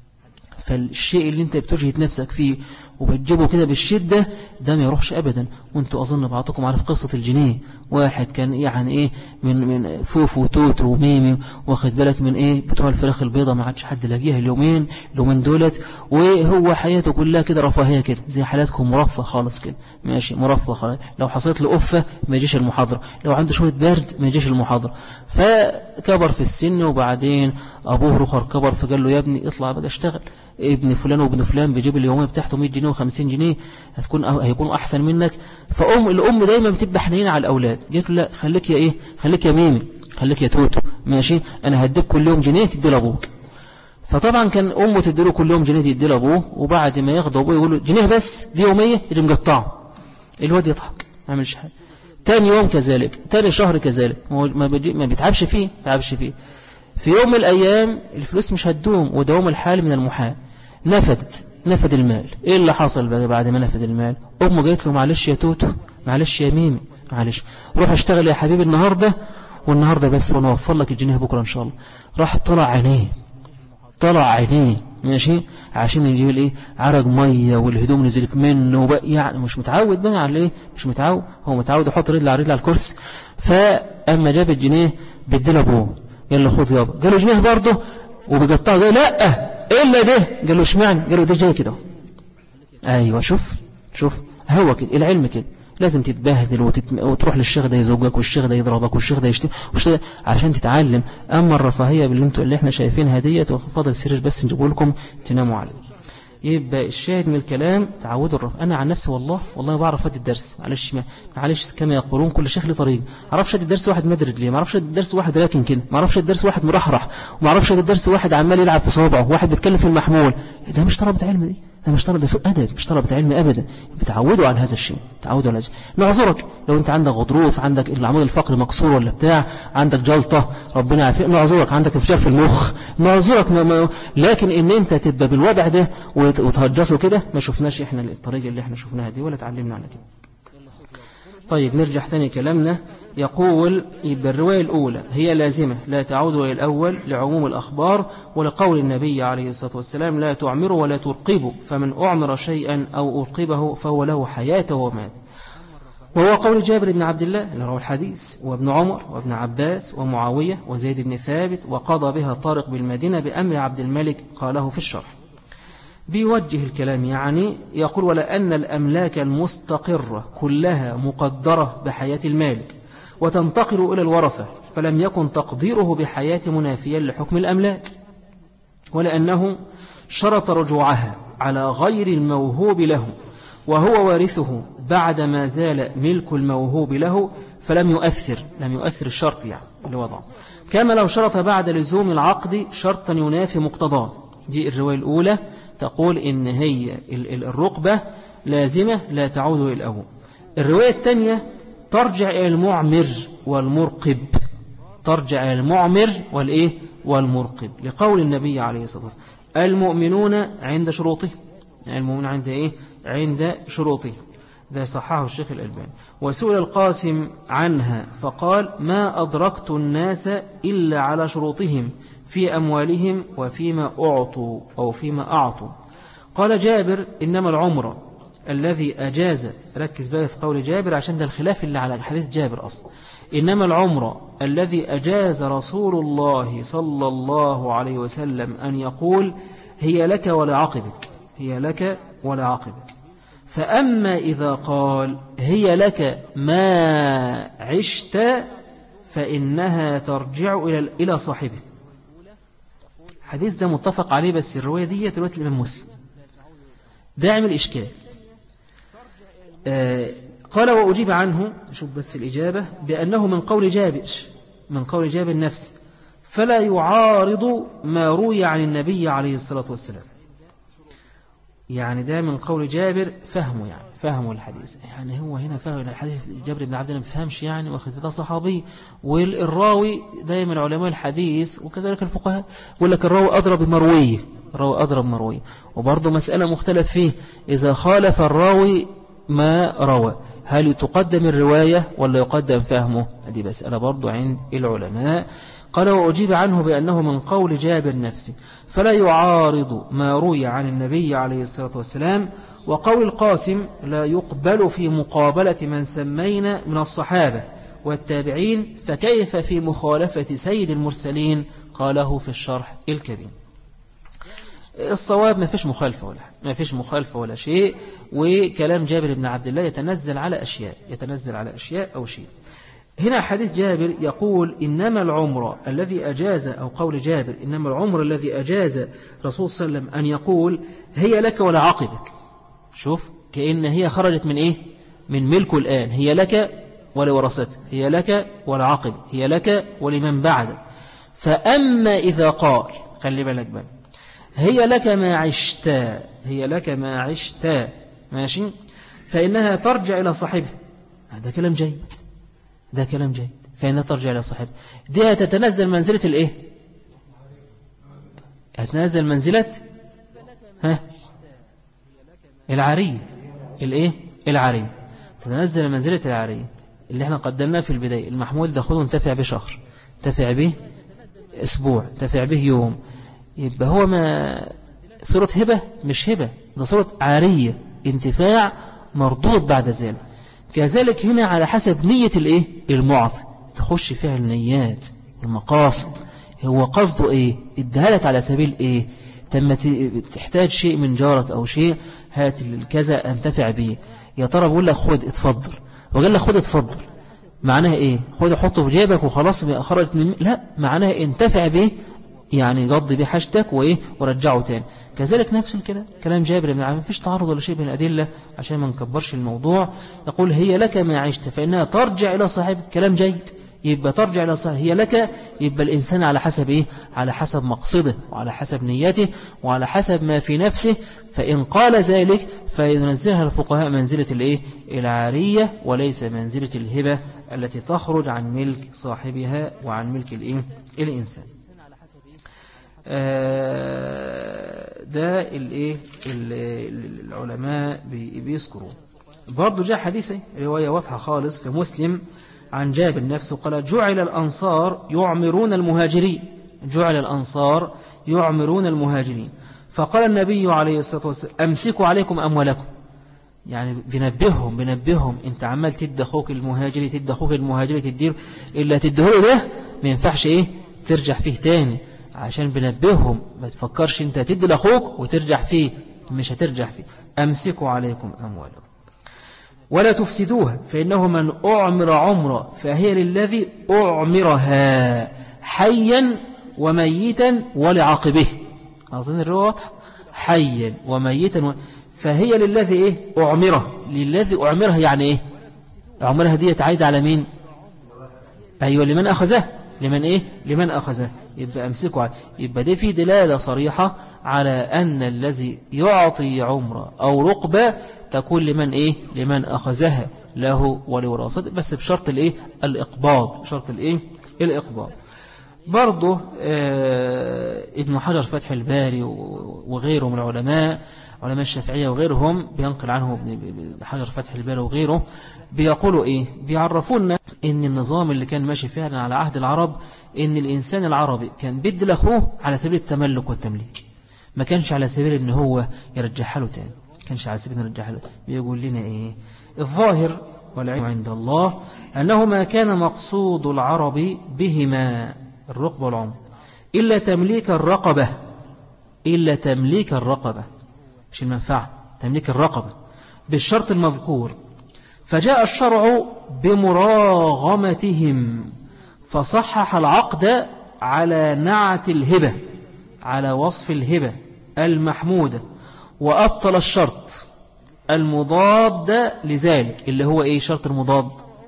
A: فالشيء اللي انت بتجهد نفسك فيه وبتجيبه كده بالشدة ده ما يروحش أبدا. وانتوا أظن بعضكم عارف قصة الجنيه، واحد كان يعني ايه من من فوف وتوت وميمي واخد بالك من ايه بتوع الفراخ البيضة، ما عادش حد لاقيها اليومين اليومين دولت، وهو حياته كلها كده رفاهية كده زي حالاتكم، مرفه خالص كده ماشي، مرفه خالص. لو حصلت له قفة ما يجيش المحاضرة، لو عنده شوية برد ما يجيش المحاضرة. فكبر في السن، وبعدين أبوه رخر كبر فقال له يا ابني اطلع بقى اشتغل، ابن فلان وابن فلان بيجيب اليومية بتاعته مية جنيه وخمسين جنيه، هتكون هيكونوا أحسن منك. فأم الأم دايما بتبقى حنينة على الأولاد، قالت له لا خليك يا إيه، خليك يا ميمي، خليك يا توتو ماشي، أنا هديك كل يوم جنيه تدي لأبوك. فطبعا كان أمه تديله كل يوم جنيه تدي لأبوه، وبعد ما ياخد أبوه يقول له جنيه بس دي يومية، يجي مقطعه، الواد يضحك ما يعملش حاجة. تاني يوم كذلك، تاني شهر كذلك، ما بيتعبش فيه ما بيتعبش فيه. في يوم من الأيام الفلوس مش هتدوم، ودوام الحال من المحال، نفدت نفد المال. ايه اللي حصل بقى بعد ما نفد المال؟ امه قالت له معلش يا توتو، معلش يا ميمي، معلش روح اشتغل يا حبيبي النهارده والنهارده بس، وانا اوفر لك الجنيه بكره ان شاء الله. راح طلع عينيه، طلع عينيه ماشي عشان يجيب الايه عرق ميه، والهدوم نزلت منه بقى، يعني مش متعود بقى على ايه، مش متعود، هو متعود يحط رجل على رجل على الكرسي. فاما جاب الجنيه بيديله ابوه، يلا خد يابا، قال له جنيه برضه وبيقطعه، قال لا إلا ده، قال له اشمعنى؟ قال له ده جاي كده. أيوة شوف شوف هو كده العلم كده، لازم تتبهدل وتت... وتروح للشيخ ده يزوجك، والشيخ ده يضربك، والشيخ ده يشتم والشيخ عشان تتعلم. أما الرفاهية اللي انتوا اللي احنا شايفينها ديت وفضل سيرش بس نجيبه لكم تناموا عليه. يبقى الشاهد من الكلام تعودوا الرفاهية. أنا عن نفسي والله والله بعرف أدي الدرس، معلش معلش كما يقولون كل شيخ له طريق. ما اعرفش أدي الدرس واحد مدرد ليه، ما اعرفش أدي الدرس واحد راكن كده، ما اعرفش أدي الدرس واحد مرحرح، وما اعرفش أدي الدرس واحد عمال يلعب في صوابعه، واحد بيتكلم في المحمول. ده مش طلبة علم، دي ده مش طلبة، ده سوء أدب، مش طلبة علم أبدا. بتعودوا على هذا الشيء، تعودوا على هذا. نعذرك لو أنت عندك غضروف، عندك العمود الفقري مكسور ولا بتاع، عندك جلطة ربنا يعافيك، نعذرك، عندك انفجار في المخ نعذرك، ما ما لكن إن أنت تبقى بالوضع ده وتهجسه كده ما شفناش إحنا الطريقة اللي إحنا شفناها دي ولا تعلمنا على كده. طيب نرجع ثاني كلامنا. يقول يبقى الرواية الأولى هي لازمة لا تعود إلى الأول لعموم الأخبار، ولقول النبي عليه الصلاة والسلام لا تعمروا ولا ترقبوا، فمن أعمر شيئا أو أرقبه فهو له حياته ومات. وهو قول جابر بن عبد الله اللي روى الحديث وابن عمر وابن عباس ومعاوية وزيد بن ثابت، وقضى بها طارق بالمدينة بأمر عبد الملك، قاله في الشرح. بيوجه الكلام يعني يقول: ولا أن الأملاك المستقرة كلها مقدرة بحياة المالك وتنتقل إلى الورثة، فلم يكن تقديره بحياة منافيا لحكم الأملاك، ولأنه شرط رجوعها على غير الموهوب له وهو وارثه بعدما زال ملك الموهوب له، فلم يؤثر لم يؤثر الشرط يعني اللي وضعه، كما لو شرط بعد لزوم العقد شرطا ينافي مقتضاه. دي الرواية الأولى تقول إن هي الرقبة لازمة لا تعود إلى الأول. الرواية الثانية ترجع إلى المعمر والمرقب، ترجع إلى المعمر والإيه والمرقب، لقول النبي عليه الصلاة والسلام: المؤمنون عند شروطه، المؤمنون عند إيه عند شروطه. ده صححه الشيخ الألباني. وسئل القاسم عنها فقال: ما أدركت الناس إلا على شروطهم في أموالهم وفيما أعطوا أو فيما أعطوا. قال جابر: إنما العمرة الذي أجاز، ركز بقى في قول جابر عشان ده الخلاف اللي على حديث جابر أصلا. إنما العمرة الذي أجاز رسول الله صلى الله عليه وسلم أن يقول: هي لك ولا عقبك، هي لك ولا عقبك. فأما إذا قال: هي لك ما عشت، فإنها ترجع إلى إلى صاحبه. الحديث ده متفق عليه، بس الرواية دي رواية الإمام مسلم، ده عمل إشكال. آه قال: وأجيب عنه، شوف بس الإجابة، بأنه من قول جابر من قول جابر نفسه، فلا يعارض ما روي عن النبي عليه الصلاة والسلام. يعني ده من قول جابر فهمه، يعني فهمه الحديث، يعني هو هنا فهم الحديث. جابر بن عبد الله ما فهمش يعني، واخد ده صحابي، والراوي دايما علماء الحديث وكذلك الفقهاء يقول لك الراوي أضرب بمرويه، الراوي أضرب مرويه. وبرضه مسألة مختلف فيه، إذا خالف الراوي ما روى هل تقدم الرواية ولا يقدم فهمه؟ هذه مسألة برضه عند العلماء. قال: وأجيب عنه بأنه من قول جابر نفسه، فلا يعارض ما روي عن النبي عليه الصلاة والسلام. وقول القاسم: لا يقبل في مقابلة من سمينا من الصحابة والتابعين، فكيف في مخالفة سيد المرسلين؟ قاله في الشرح الكبير. الصواب ما فيش مخالفة ولا ما فيش مخالفة ولا شيء، وكلام جابر بن عبد الله يتنزل على أشياء يتنزل على أشياء أو شيء. هنا حديث جابر يقول: إنما العمر الذي أجاز، أو قول جابر: إنما العمر الذي أجاز رسول صلى الله عليه وسلم أن يقول: هي لك ولا عقبك. شوف كأن هي خرجت من إيه من ملكه الآن، هي لك ولورثته، هي لك ولا عقب، هي لك ولمن بعد. فأما إذا قال، خلي بالك بقى، هي لك ما عشت، هي لك ما عشت، ماشي، فإنها ترجع إلى صاحبها. هذا كلام جيد، ده كلام جيد. فإنها ترجع إلى صاحبها، دي هتتنزل منزلة الإيه؟ هتنزل منزلة ها العارية، الإيه؟ العارية، تتنزل منزلة العارية اللي احنا قدمناه في البداية. المحمول ده خذه انتفع به شهر، انتفع به أسبوع، انتفع به يوم، يبقى هو ما صورة هبة مش هبة، ده صورة عارية، انتفاع مردود بعد ذلك. كذلك هنا على حسب نية الايه المعطي، تخش فيها النيات والمقاصد، هو قصده ايه، اديها لك على سبيل ايه. تم تحتاج شيء من جارك او شيء، هات الكذا انتفع به، يا ترى بقول لك خد اتفضل، وقال لك خد اتفضل، معناها ايه؟ خد حطه في جيبك وخلاص خرجت من، لا، معناها انتفع به، يعني قضي به حاجتك وايه ورجعه تاني. كذلك نفس الكلام، كلام جابر بن عبد، مفيش تعارض ولا شيء بين الأدلة عشان ما نكبرش الموضوع. يقول: هي لك ما عشت، فإنها ترجع إلى صاحب. كلام جيد، يبقى ترجع إلى صاحب. هي لك، يبقى الإنسان على حسب إيه؟ على حسب مقصده وعلى حسب نيته وعلى حسب ما في نفسه. فإن قال ذلك فينزلها الفقهاء منزلة الإيه؟ العارية، وليس منزلة الهبة التي تخرج عن ملك صاحبها وعن ملك الإيه؟ الإنسان. ده الايه العلماء بيذكروا. برضو جاء حديث رواية واضحة خالص في مسلم عن جابر نفسه قال: جعل الأنصار يعمرون المهاجرين، جعل الأنصار يعمرون المهاجرين، فقال النبي عليه الصلاة والسلام: أمسكوا عليكم أموالكم. يعني بنبههم بنبههم انت عمال تدي اخوك المهاجري تدي اخوك المهاجري تدير اللي هتديهوله ده ما ينفعش ايه ترجع فيه تاني، عشان بنبههم ما تفكرش انت تدي لاخوك وترجع فيه، مش هترجع فيه. امسكوا عليكم اموالكم ولا تفسدوها فإنه من أعمر عمره فهي للذي أعمرها حيا وميتا ولعقبه. أظن الرواية واضحة، حيا وميتا و... فهي للذي إيه أعمره، للذي أعمرها يعني إيه أعمرها دي تعايد على مين؟ أيوة لمن أخذه، لمن إيه لمن أخذه. يبقى أمسكوا عليه، يبقى دي في دلالة صريحة على أن الذي يعطي عمره أو رقبة تكون لمن إيه لمن أخذها له ولوراثته، بس بشرط الإيه الإقباض، بشرط الإيه الإقباض. برضه آه ابن حجر فتح الباري وغيره من العلماء علماء الشافعية وغيرهم بينقل عنه ابن حجر فتح الباري وغيره بيقولوا إيه بيعرفونا إن النظام اللي كان ماشي فعلا على عهد العرب إن الإنسان العربي كان بيدي لأخوه على سبيل التملك والتمليك، ما كانش على سبيل إن هو يرجح له تاني، ما كانش على سبيل يرجح له. بيقول لنا إيه الظاهر والعلم عند الله أنه ما كان مقصود العرب بهما الرقبة والعمر إلا تمليك الرقبة، إلا تمليك الرقبة مش المنفعة، تمليك الرقبة بالشرط المذكور. فجاء الشرع بمراغمتهم فصحح العقد على نعت الهبة، على وصف الهبة المحمودة، وأبطل الشرط المضاد لذلك اللي هو إيه شرط المضاد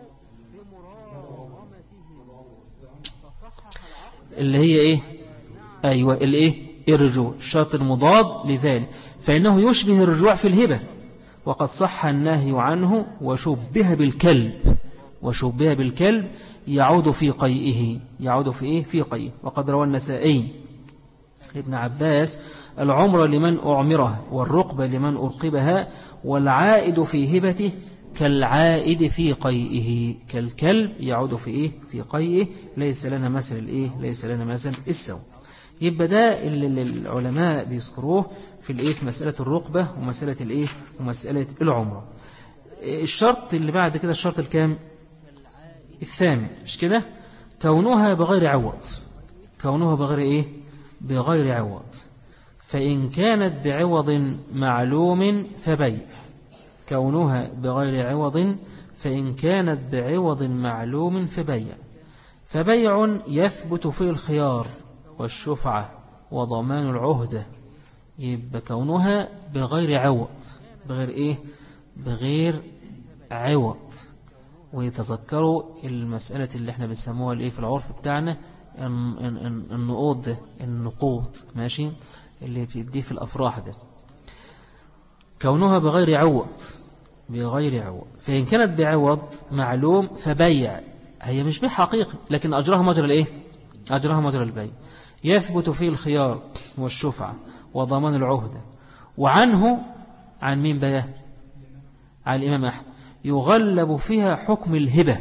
A: اللي هي إيه أيوة اللي إيه الرجوع، الشرط المضاد لذلك فإنه يشبه الرجوع في الهبة، وقد صح النهي عنه وشبه بالكلب، وشبه بالكلب يعود في قيئه، يعود في إيه في قيئه. وقد روى النسائي ابن عباس العمر لمن أعمرها والرقبة لمن أرقبها والعائد في هبته كالعائد في قيئه، كالكلب يعود في إيه في قيئه. ليس لنا مثل الإيه ليس لنا مثل السوء. يبقى ده اللي العلماء بيذكروه في الإيه في مسألة الرقبة ومسألة الإيه ومسألة العمرة. الشرط اللي بعد كده الشرط الكام الثامن مش كده كونها بغير عوض، كونها بغير إيه بغير عوض. فإن كانت بعوض معلوم فبيع، كونها بغير عوض فإن كانت بعوض معلوم فبيع. فبيع يثبت فيه الخيار والشفعة وضمان العهدة. يبقى كونها بغير عوض، بغير إيه بغير عوض. ويتذكروا المسألة اللي احنا بنسموها الإيه في العرف بتاعنا النقود ده النقود ماشي اللي بتديه في الأفراح ده. كونها بغير عوض بغير عوض فإن كانت بعوض معلوم فبيع، هي مش بيع حقيقي لكن أجرها مجرى الإيه أجرها مجرى البيع. يثبت فيه الخيار والشفعة وضمان العهدة. وعنه عن مين بقى عن الإمام أحمد يغلب فيها حكم الهبة،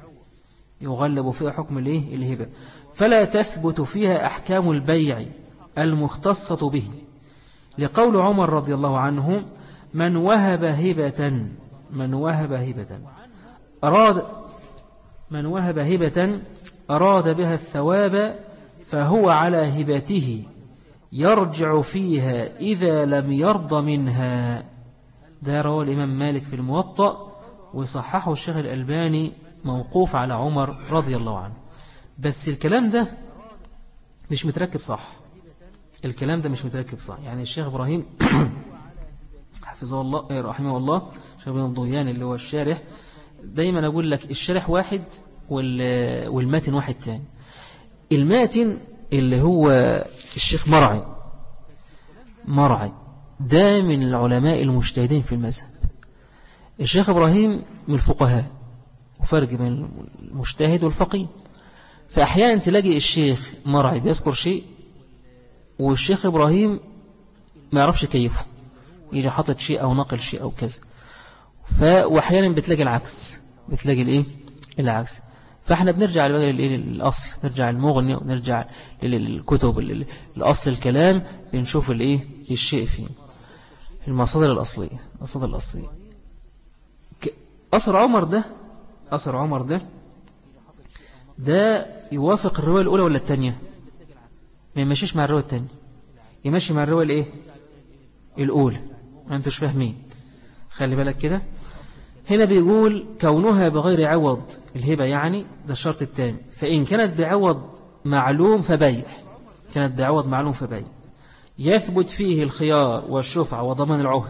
A: يغلب فيها حكم الإيه الهبة، فلا تثبت فيها أحكام البيع المختصة به، لقول عمر رضي الله عنه من وهب هبة من وهب هبة أراد من وهب هبة أراد بها الثواب فهو على هبته يرجع فيها إذا لم يرضى منها. ده رواه الإمام مالك في الموطأ وصححه الشيخ الألباني موقوف على عمر رضي الله عنه. بس الكلام ده مش متركب صح، الكلام ده مش متركب صح. يعني الشيخ إبراهيم حفظه الله رحمه الله الشيخ إبراهيم الضوياني اللي هو الشارح دايما أقول لك الشارح واحد والماتن واحد تاني. الماتن اللي هو الشيخ مرعي مرعي ده من العلماء المجتهدين في المذهب. الشيخ إبراهيم من الفقهاء وفرق بين المجتهد والفقيه. فأحيانا تلاقي الشيخ مرعي بيذكر شيء والشيخ إبراهيم ما يعرفش كيفه، يجي حاطط شيء أو نقل شيء أو كذا. وأحيانا بتلاقي العكس، بتلاقي الإيه العكس. فاحنا بنرجع للأصل، نرجع المغني ونرجع للكتب الأصل الكلام، بنشوف الإيه الشيء فيه المصادر الأصلية المصادر الأصلية. أثر عمر ده أثر عمر ده ده يوافق الرواية الأولى ولا الثانية؟ ما يمشيش مع الرواية الثانية، يمشي مع الرواية الإيه؟ الأولى. ما أنتوش فاهمين، خلي بالك كده. هنا بيقول كونها بغير عوض الهبة، يعني ده الشرط الثاني. فإن كانت بعوض معلوم فبيع، كانت بعوض معلوم فبيع يثبت فيه الخيار والشفعة وضمان العهد،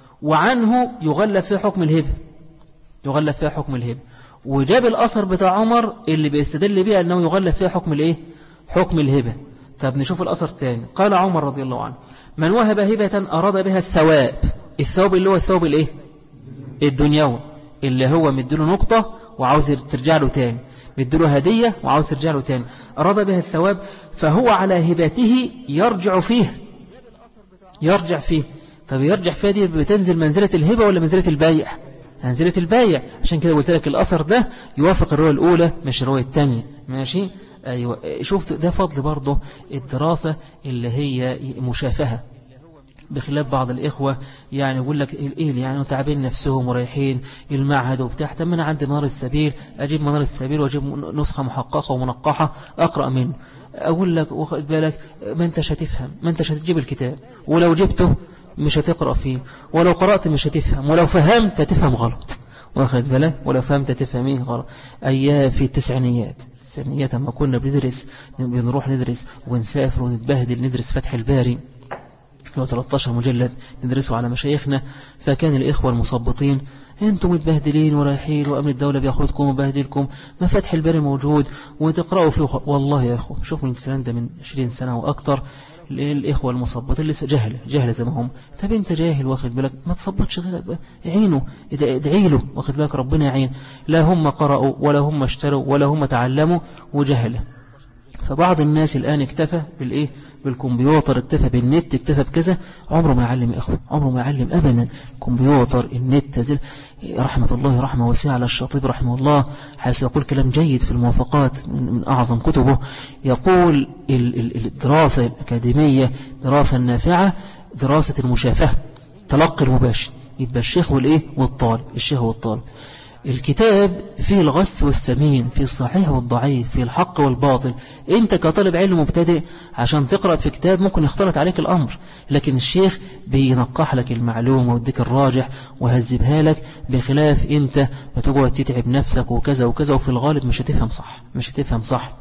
A: وعنه يغلب فيه حكم الهبة، يغلب فيها حكم الهبة. وجاب الأثر بتاع عمر اللي بيستدل بيه أنه يغلب فيها حكم الإيه؟ حكم الهبة. طب نشوف الأثر الثاني. قال عمر رضي الله عنه من وهب هبة أراد بها الثواب، الثواب اللي هو الثواب الإيه؟ الدنيوي، اللي هو مديله نقطة وعاوز ترجع له تاني، مديله هدية وعاوز ترجع له تاني، أراد بها الثواب، فهو على هبته يرجع فيه، يرجع فيه. طب يرجع فيها دي بتنزل منزلة الهبة ولا منزلة البايع؟ منزلة البايع. عشان كده قلت لك الأثر ده يوافق الرواية الأولى مش الرواية الثانية. ماشي؟ أيوة. شفت ده فضل برضه الدراسة اللي هي مشافهة، بخلاف بعض الإخوة يعني يقول لك إيه يعني تعبين نفسهم ورايحين المعهد وبتاع. طب أنا عندي منار السبيل، أجيب منار السبيل وأجيب نسخة محققة ومنقحة أقرأ منه. أقول لك واخد بالك ما أنتش هتفهم، ما أنتش هتجيب الكتاب، ولو جبته مش هتقرأ فيه، ولو قرأت مش هتفهم، ولو فهمت هتفهم غلط. واخد بالك؟ ولو فهمت تفهميه غلط. أيها في التسعينيات، التسعينيات لما كنا بندرس، بنروح ندرس ونسافر ونتبهدل، ندرس فتح الباري هو ثلاثة عشر مجلد ندرسه على مشايخنا. فكان الإخوة المصبطين انتم متبهدلين ورايحين وأمن الدولة بياخدكم وبهدلكم، ما فتح الباري موجود وتقرأوا فيه. والله يا أخوة شوف من الكلام ده من عشرين سنة وأكتر، الإخوة المصبطين لسه جهل جهل زي ما هم. طب انت جاهل واخد بالك، ما تصبطش غيرك، عينه ادعي له واخد بالك، ربنا يعين. لا هم قرأوا ولا هم اشتروا ولا هم تعلموا وجهله. فبعض الناس الآن اكتفى بالإيه؟ بالكمبيوتر، اكتفى بالنت، اكتفى بكذا. عمره ما يعلم يا أخوة، عمره ما يعلم أبدا. الكمبيوتر النت تزل. رحمة الله رحمة واسعة على الشاطبي رحمه الله، حيث يقول كلام جيد في الموافقات من أعظم كتبه. يقول الدراسة الأكاديمية دراسة نافعة، دراسة المشافهة، تلقي المباشر، يبقى الشيخ والإيه؟ والطالب، الشيخ والطالب. الكتاب فيه الغث والسمين، فيه الصحيح والضعيف، فيه الحق والباطل. انت كطالب علم مبتدئ عشان تقرأ في كتاب ممكن يختلط عليك الأمر، لكن الشيخ بينقح لك المعلومة ويديك الراجح وهذبها لك، بخلاف انت بتقعد تتعب نفسك وكذا وكذا، وفي الغالب مش هتفهم صح، مش هتفهم صح.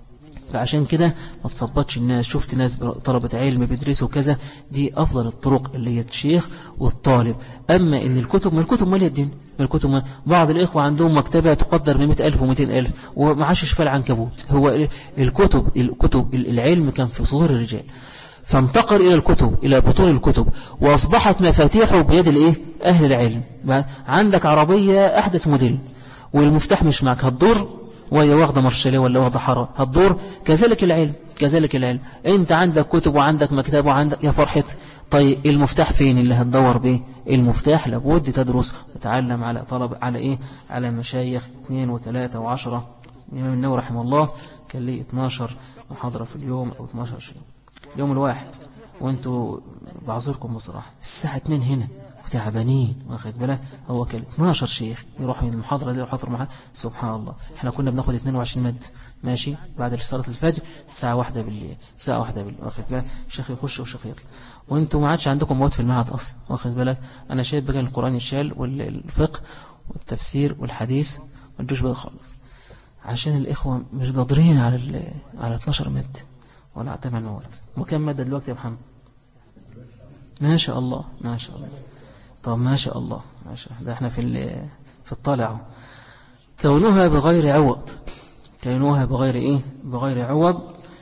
A: فعشان كده ما تصبتش الناس. شفت ناس طلبة علم بيدرسوا كذا، دي أفضل الطرق اللي هي الشيخ والطالب. أما إن الكتب، ما الكتب مالية الدين، ما الكتب ما. بعض الإخوة عندهم مكتبة تقدر بمئة ألف ومئتين ألف ومعاش شفال عنكبوت. هو الكتب الكتب العلم كان في صدور الرجال، فانتقل إلى الكتب، إلى بطون الكتب، وأصبحت مفاتيحه بيد الإيه؟ أهل العلم. عندك عربية أحدث موديل والمفتاح مش معك، هتضر وهي واخده مرشليه ولا واخده حاره، هتدور. كذلك العلم، كذلك العلم. انت عندك كتب وعندك مكتب وعندك يا فرحة. طيب المفتاح فين اللي هتدور به؟ المفتاح لابد تدرس وتعلم على طلب، على ايه؟ على مشايخ اثنين وثلاثة وعشرة. الإمام النووي رحمه الله كان ليه اثناشر محاضرة في اليوم أو اثناشر شيء اليوم الواحد، وانتوا بعذركم بصراحة الساعة اثنين هنا وتعبانين واخد بالك. هو كان اثناشر شيخ يروح من المحاضرة دي وحاضر معاه. سبحان الله، احنا كنا بناخد اثنين وعشرين مد ماشي بعد صلاة الفجر الساعة واحدة بالليل، الساعة واحدة بالليل واخد بالك. شيخ يخش وشيخ يطلع، وانتوا ما عادش عندكم مواد في المعهد اصلا واخد بالك. انا شايف بقى القرآن يشال والفقه والتفسير والحديث ما ادوش بقى خالص، عشان الإخوة مش قادرين على على اثناشر مد ولا على ثمان مواد. وكم مادة دلوقتي يا محمد؟ ما شاء الله ما شاء الله. طب ما شاء الله ما شاء الله، ده احنا في في الطالع. كونها بغير عوض، كونها بغير ايه؟ بغير عوض.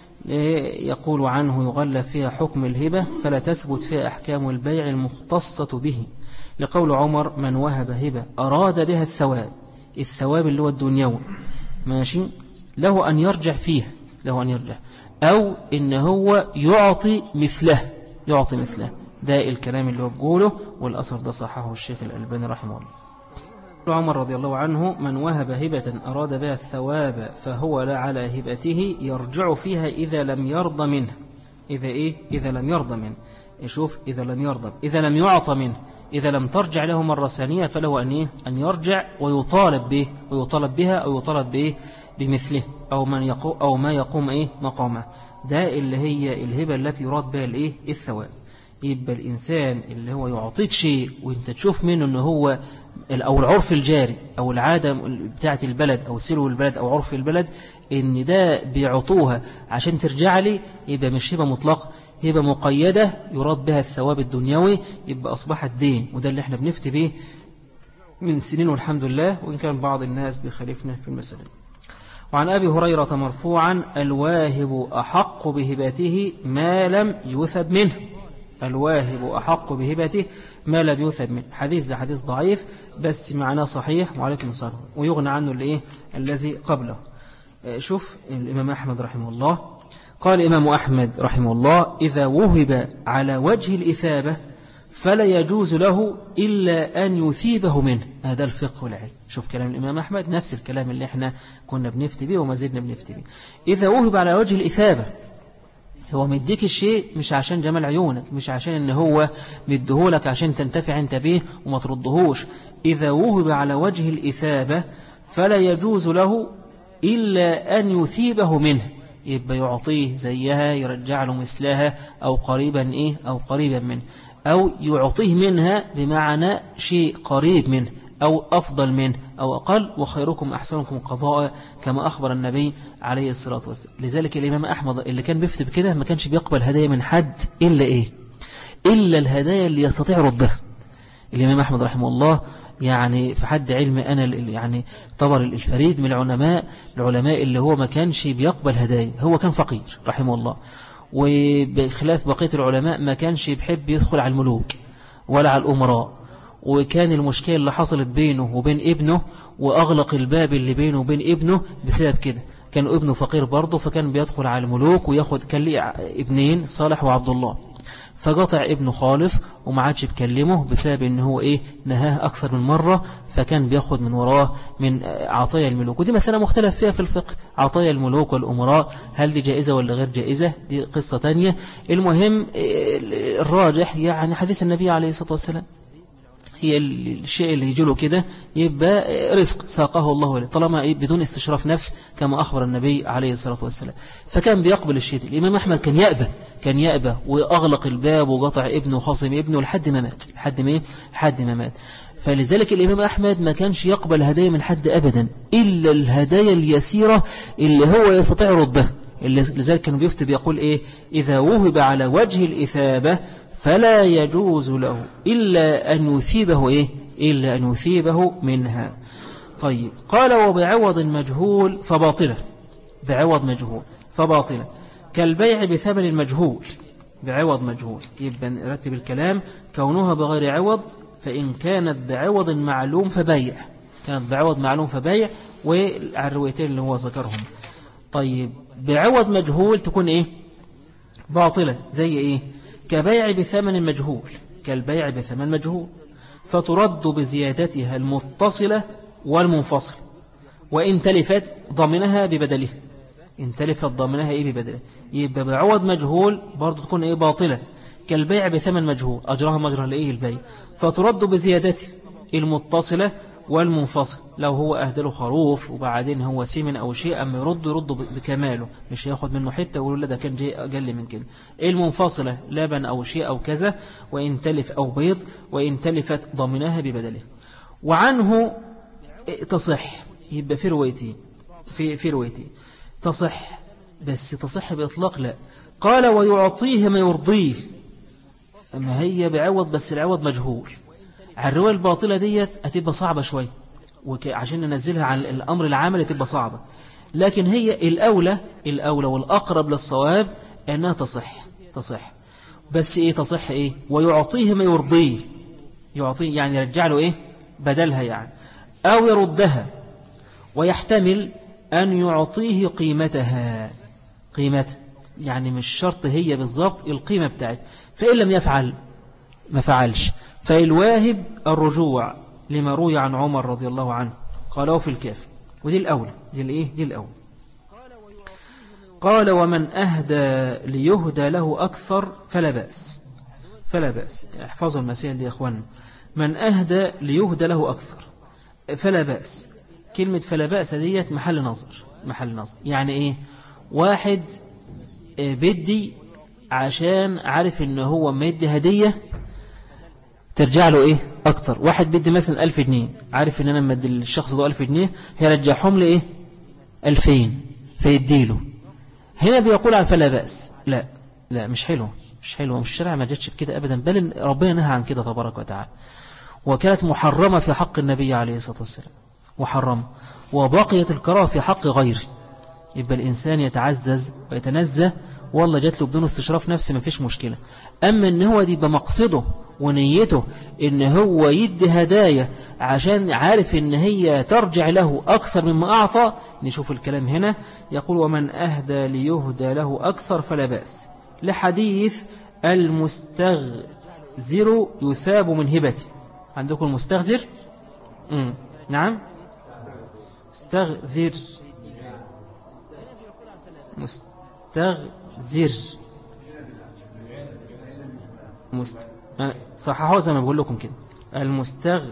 A: يقول عنه يغلى فيها حكم الهبة، فلا تثبت فيها أحكام البيع المختصة به، لقول عمر من وهب هبة أراد بها الثواب، الثواب اللي هو الدنيوي ماشي، له أن يرجع فيه، له أن يرجع، أو إن هو يعطي مثله، يعطي مثله. ده الكلام اللي هو بقوله، والأثر ده صححه الشيخ الألباني رحمه الله. عمر رضي الله عنه من وهب هبة أراد بها الثواب فهو لا على هبته يرجع فيها إذا لم يرضى منه. إذا إيه؟ إذا لم يرضى منه. يشوف إذا لم يرضى، إذا لم يعطى منه، إذا لم ترجع له مرة ثانية فله أن, إيه؟ أن يرجع ويطالب به ويطالب بها أو يطالب به بمثله أو, من يقوم أو ما يقوم إيه مقامه. ده اللي هي الهبة التي يراد بها الإيه الثواب. يبقى الإنسان اللي هو يعطيك شيء وانت تشوف منه أنه هو أو العرف الجاري أو العادة بتاعة البلد أو سلو البلد أو عرف البلد إن ده بيعطوها عشان ترجع لي، يبقى مش هبة مطلقة، هبة مقيدة يراد بها الثواب الدنيوي، يبقى أصبحت دين. وده اللي احنا بنفتي به من سنين والحمد لله، وإن كان بعض الناس بيخالفنا في المسألة. وعن أبي هريرة مرفوعا: الواهب أحق بهبته ما لم يثب منه. الواهب أحق بهبته ما لم يثب منه. حديث ده حديث ضعيف بس معناه صحيح وعليكم السلام، ويغنى عنه الإيه الذي قبله. شوف الإمام أحمد رحمه الله قال الإمام أحمد رحمه الله: إذا وهب على وجه الإثابة فلا يجوز له إلا أن يثيبه منه. هذا الفقه والعلم. شوف كلام الإمام أحمد نفس الكلام اللي احنا كنا بنفتي به وما زلنا بنفتي به. إذا وهب على وجه الإثابة، هو مديك الشيء مش عشان جمال عيونك، مش عشان ان هو مديهولك عشان تنتفع انت به وما تردهوش. إذا وهب على وجه الإثابة فلا يجوز له إلا أن يثيبه منه، يبقى يعطيه زيها، يرجع له مثلها أو قريبا إيه أو قريبا منه، أو يعطيه منها بمعنى شيء قريب منه أو أفضل منه أو أقل. وخيركم أحسنكم قضاء كما أخبر النبي عليه الصلاة والسلام. لذلك الإمام أحمد اللي كان بيفتي بكده ما كانش بيقبل هدايا من حد إلا إيه إلا الهدايا اللي يستطيع ردها. الإمام أحمد رحمه الله يعني في حد علم أنا يعني طبر الفريد من العلماء العلماء اللي هو ما كانش بيقبل هدايا. هو كان فقير رحمه الله، وبخلاف بقية العلماء ما كانش بيحب يدخل على الملوك ولا على الأمراء. وكان المشكلة اللي حصلت بينه وبين ابنه وأغلق الباب اللي بينه وبين ابنه بسبب كده. كان ابنه فقير برضه، فكان بيدخل على الملوك وياخد. كان ليه ابنين صالح وعبد الله، فقطع ابنه خالص وما عادش بكلمه بسبب ان هو ايه نهاه اكثر من مرة. فكان بياخد من وراه من عطايا الملوك. ودي مسألة مختلف فيها في الفقه، عطايا الملوك والأمراء هل دي جائزة ولا غير جائزة، دي قصة تانية. المهم الراجح يعني حديث النبي عليه الصلاة والسلام، هي الشيء اللي يجيله كده يبقى رزق ساقه الله له، طالما إيه بدون استشراف نفس كما أخبر النبي عليه الصلاة والسلام. فكان بيقبل الشيء. الإمام أحمد كان يأبى كان يأبى وأغلق الباب وقطع ابنه وخاصم ابنه لحد ما مات لحد ما لحد ما مات فلذلك الإمام أحمد ما كانش يقبل هدايا من حد أبدا إلا الهدايا اليسيرة اللي هو يستطيع ردها. لذلك كانوا بيفتي بيقول إيه: إذا وهب على وجه الإثابة فلا يجوز له إلا أن يثيبه إيه إلا أن يثيبه منها. طيب قال: وبعوض مجهول فباطلة. بعوض مجهول فباطلة كالبيع بثمن المجهول. بعوض مجهول يبقى نرتب الكلام: كونها بغير عوض، فإن كانت بعوض معلوم فبيع، كانت بعوض معلوم فبيع، وعلى الروايتين اللي هو ذكرهم. طيب بعوض مجهول تكون إيه باطلة. زي إيه؟ كبيع بثمن مجهول، كالبيع بثمن مجهول، فترد بزيادتها المتصلة والمنفصل، وإن تلفت ضمنها ببدله. إن تلفت ضمنها إيه ببدله. يبقى بعوض مجهول برضو تكون إيه باطلة، كالبيع بثمن مجهول أجرها مجرى لإيه البيع، فترد بزيادته المتصلة والمنفصل. لو هو أهدله خروف وبعدين هو سمن أو شيء أما يرد يرد بكماله، مش ياخد منه حتة ويقول له ده كان جاي أقل من كده. المنفصلة لبن أو شيء أو كذا، وإن تلف أو بيض، وإن تلفت ضمناها ببدله. وعنه تصح. يبقى في روايتين في في روايتين تصح، بس تصح بإطلاق لا. قال: ويعطيه ما يرضيه. أما هي بعوض بس العوض مجهول. على الرواية الباطلة ديت هتبقى صعبة شوي، وعشان ننزلها على الأمر العملي تبقى صعبة. لكن هي الأولى الأولى والأقرب للصواب أنها تصح تصح بس إيه تصح إيه ويعطيه ما يرضيه. يعطيه يعني يرجع له إيه بدلها يعني، أو يردها. ويحتمل أن يعطيه قيمتها قيمتها يعني مش شرط هي بالضبط القيمة بتاعت. فإن لم يفعل ما فعلش، فالواهب الرجوع لما روي عن عمر رضي الله عنه قاله في الكافي. ودي الأولى دي الإيه دي الأولى. قال: ومن أهدى ليهدى له أكثر فلا بأس. فلا بأس. احفظوا المسائل دي يا أخوان. من أهدى ليهدى له أكثر فلا بأس. كلمة فلا بأس ديت محل نظر، محل نظر يعني إيه؟ واحد بدي عشان عارف إنه هو مدي هدية ترجع له إيه أكتر. واحد بدي مثلا ألف جنيه، عارف إن أنا مدي الشخص ده ألف جنيه هيرجعهم لي إيه ألفين فيديله. هنا بيقول عن فلا بأس. لا لا مش حلو، مش حلو، مش الشرع ما جاتش بكده أبدا، بل ربنا نهى عن كده تبارك وتعالى، وكانت محرمة في حق النبي عليه الصلاة والسلام، محرمة، وبقيت الكراهة في حق غيره. يبقى الإنسان يتعزز ويتنزه، والله جات له بدون استشراف نفسي ما فيش مشكلة. أما إن هو دي بمقصده ونيته إن هو يدي هدايا عشان عارف إن هي ترجع له أكثر مما أعطى، نشوف الكلام هنا. يقول ومن أهدى ليهدى له أكثر فلا بأس، لحديث المستغزر يثاب من هبته. عندكم المستغزر؟ مم. نعم استغذر، مستغزر مست... صححوا زي ما بقول لكم كده، المستغزر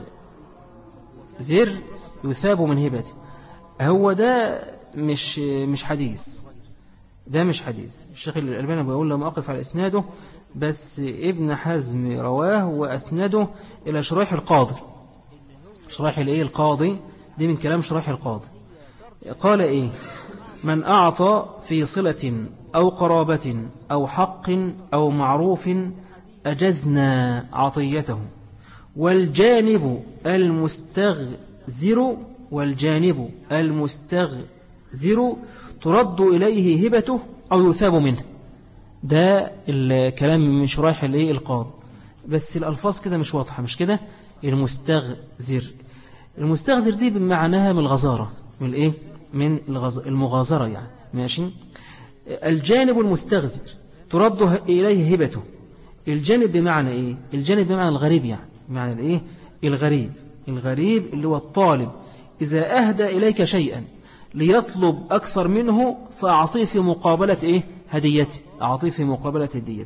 A: يثاب من هبته. هو ده مش مش حديث، ده مش حديث. الشيخ الألباني بيقول لما أقف على إسناده، بس ابن حزم رواه وأسنده إلى شريح القاضي. شريح الإيه القاضي دي من كلام شريح القاضي. قال إيه؟ من أعطى في صلة أو قرابة أو حق أو معروف أجزنا عطيته، والجانب المستغزر والجانب المستغزر ترد إليه هبته أو يثاب منه. ده الكلام من شريح الإيه القاضي، بس الألفاظ كده مش واضحة، مش كده. المستغزر، المستغزر دي بمعناها من الغزارة، من الإيه من الغز... المغازرة يعني، ماشي. الجانب المستغزر ترد إليه هبته. الجانب بمعنى إيه؟ الجانب بمعنى الغريب يعني، بمعنى الإيه الغريب. الغريب اللي هو الطالب، إذا أهدى إليك شيئا ليطلب أكثر منه فأعطيه في مقابلة إيه هديته، أعطيه في مقابلة هديته.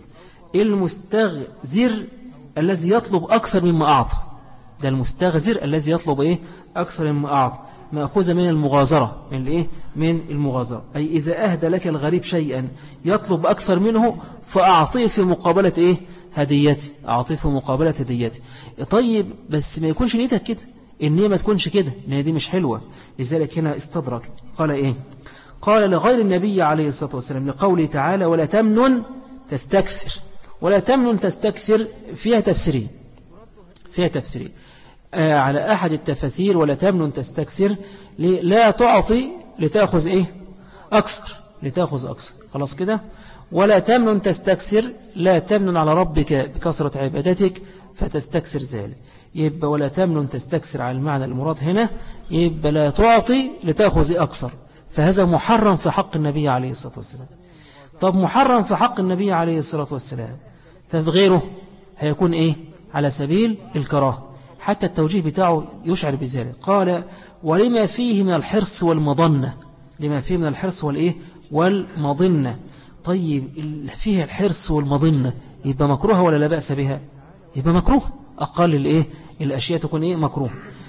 A: المستغزر الذي يطلب أكثر مما أعطى، ده المستغزر الذي يطلب إيه أكثر مما أعطى، مأخوذة من المغازرة، من الإيه من المغازرة. أي إذا أهدى لك الغريب شيئا يطلب أكثر منه فأعطيه في مقابلة إيه هديتي، أعطيه في مقابلة هديتي. طيب بس ما يكونش نيتك كده، النية ما تكونش كده، النية دي مش حلوة. لذلك هنا استدرك قال إيه؟ قال لغير النبي عليه الصلاة والسلام لقوله تعالى ولا تمنن تستكثر. ولا تمنن تستكثر فيها تفسيرين، فيها تفسيرين آه على أحد التفاسير ولا تمنن تستكثر لا تعطي لتأخذ إيه أكثر، لتأخذ أكثر، خلاص كده. ولا تمنن تستكثر لا تمنن على ربك بكثرة عبادتك فتستكثر ذلك. يبقى ولا تمنن تستكثر على المعنى المراد هنا، يبقى لا تعطي لتأخذ أكثر، فهذا محرم في حق النبي عليه الصلاة والسلام. طب محرم في حق النبي عليه الصلاة والسلام، فغيره هيكون إيه على سبيل الكراهة. حتى التوجيه بتاعه يشعر بذلك. قال ولما فيه من الحرص والمضنة، لما فيه من الحرص والإيه والمضنة. طيب فيه الحرص والمضنة يبقى مكروه ولا لا بأس بها؟ يبقى مكروه، أقل الإيه الأشياء تكون إيه مكروه.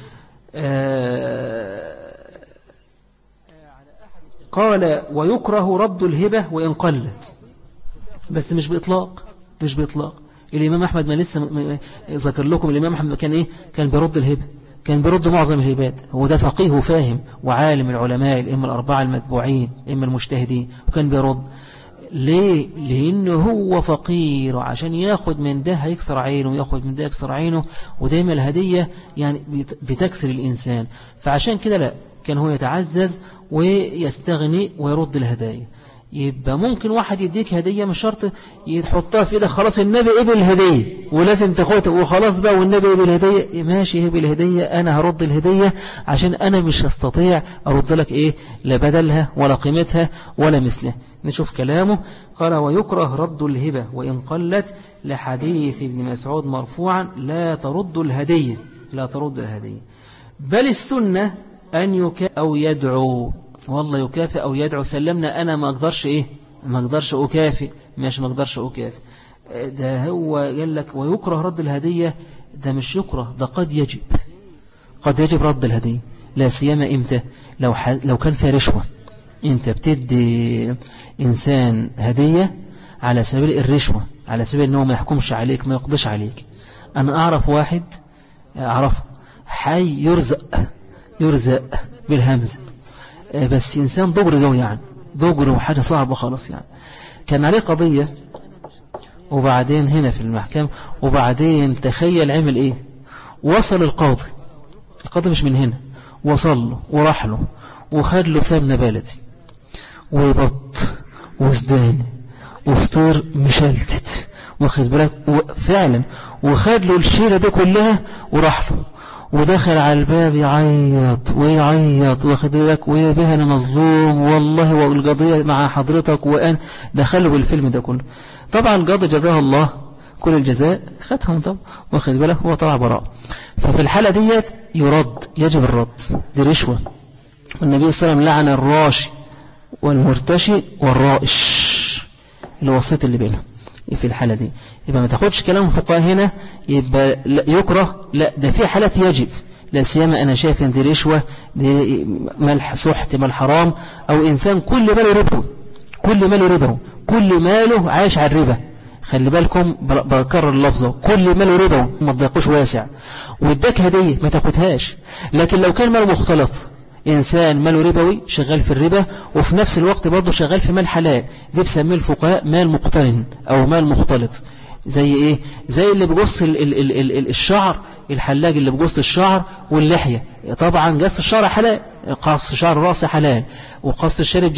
A: آه قال ويكره رد الهبة وإن قلت، بس مش بإطلاق، مش بإطلاق. الإمام أحمد ما لسه ذكر لكم، الإمام أحمد كان إيه كان بيرد الهبة، كان بيرد معظم الهبات. هو ده فقيه وفاهم وعالم العلماء الإمام الأربعة المتبوعين الإمام المجتهدين، وكان بيرد. ليه؟ لأنه هو فقير، عشان ياخد من ده هيكسر عينه وياخد من ده يكسر عينه، ودايما الهدية يعني بتكسر الإنسان. فعشان كده لا، كان هو يتعزز ويستغني ويرد الهدايا. يبقى ممكن واحد يديك هدية مش شرط يحطها في ايدك خلاص النبي قبل الهدية ولازم تاخدها وخلاص بقى والنبي قبل الهدية، ماشي قبل الهدية، أنا هرد الهدية عشان أنا مش هستطيع أرد لك إيه لا بدلها ولا قيمتها ولا مثلها. نشوف كلامه. قال ويكره رد الهبة وإن قلت، لحديث ابن مسعود مرفوعا لا ترد الهدية، لا ترد الهدية، بل السنة أن يكافئ أو يدعو. والله يكافئ أو يدعو، سلمنا أنا ما أقدرش إيه ما أقدرش أكافئ، ماشي ما أقدرش أكافئ. ده هو قال لك ويكره رد الهدية ده مش يكره، ده قد يجب، قد يجب رد الهدية، لا سيما إمتى؟ لو, لو كان فيها رشوة. أنت بتدي إنسان هدية على سبيل الرشوة، على سبيل أنه ما يحكمش عليك، ما يقضيش عليك. أنا أعرف واحد أعرفه حي يرزق يرزق بالهمز، بس إنسان ضجر جو يعني ضجر وحاجة صعبة خالص يعني. كان عليه قضية وبعدين هنا في المحكمة، وبعدين تخيل عمل إيه؟ وصل القاضي، القاضي مش من هنا، وصل له وراح له وخد له سمنة بلدي وبط وسدان وفطير مشلتت، واخد بالك فعلا، وخد له الشيلة دي كلها وراح له، ودخل على الباب يعيط ويعيط، واخد بالك، ويا بها انا مظلوم والله والقضية مع حضرتك، وأن دخله بالفيلم ده كله. طبعا القاضي جزاه الله كل الجزاء، خدهم طبعا، واخد بالك، هو طلع براء. ففي الحالة ديت يرد، يجب الرد، دي رشوة. والنبي صلى الله عليه وسلم لعن الراشي والمرتشي والرائش، الوسيط اللي بينهم في الحالة دي. يبقى ما تاخدش كلام فقهاء هنا يبقى يكره، لا، ده في حالات يجب، لا سيما أنا شايف ان دي رشوة، دي مال سحت، مال حرام، أو إنسان كل ماله ربو، كل ماله ربو، كل ماله عايش على الربا. خلي بالكم بكرر اللفظة، كل ماله ربو، ما تضيقوش واسع. واداك هدية ما تاخدهاش. لكن لو كان ماله مختلط، إنسان ماله ربوي شغال في الربا وفي نفس الوقت برضه شغال في مال حلال، دي بسميه الفقهاء مال مقترن أو مال مختلط. زي إيه؟ زي اللي بيقص ال ال ال ال الشعر، الحلاج اللي بيقص الشعر واللحية، طبعا قص الشعر حلال، قص شعر الرأس حلال، وقص الشارب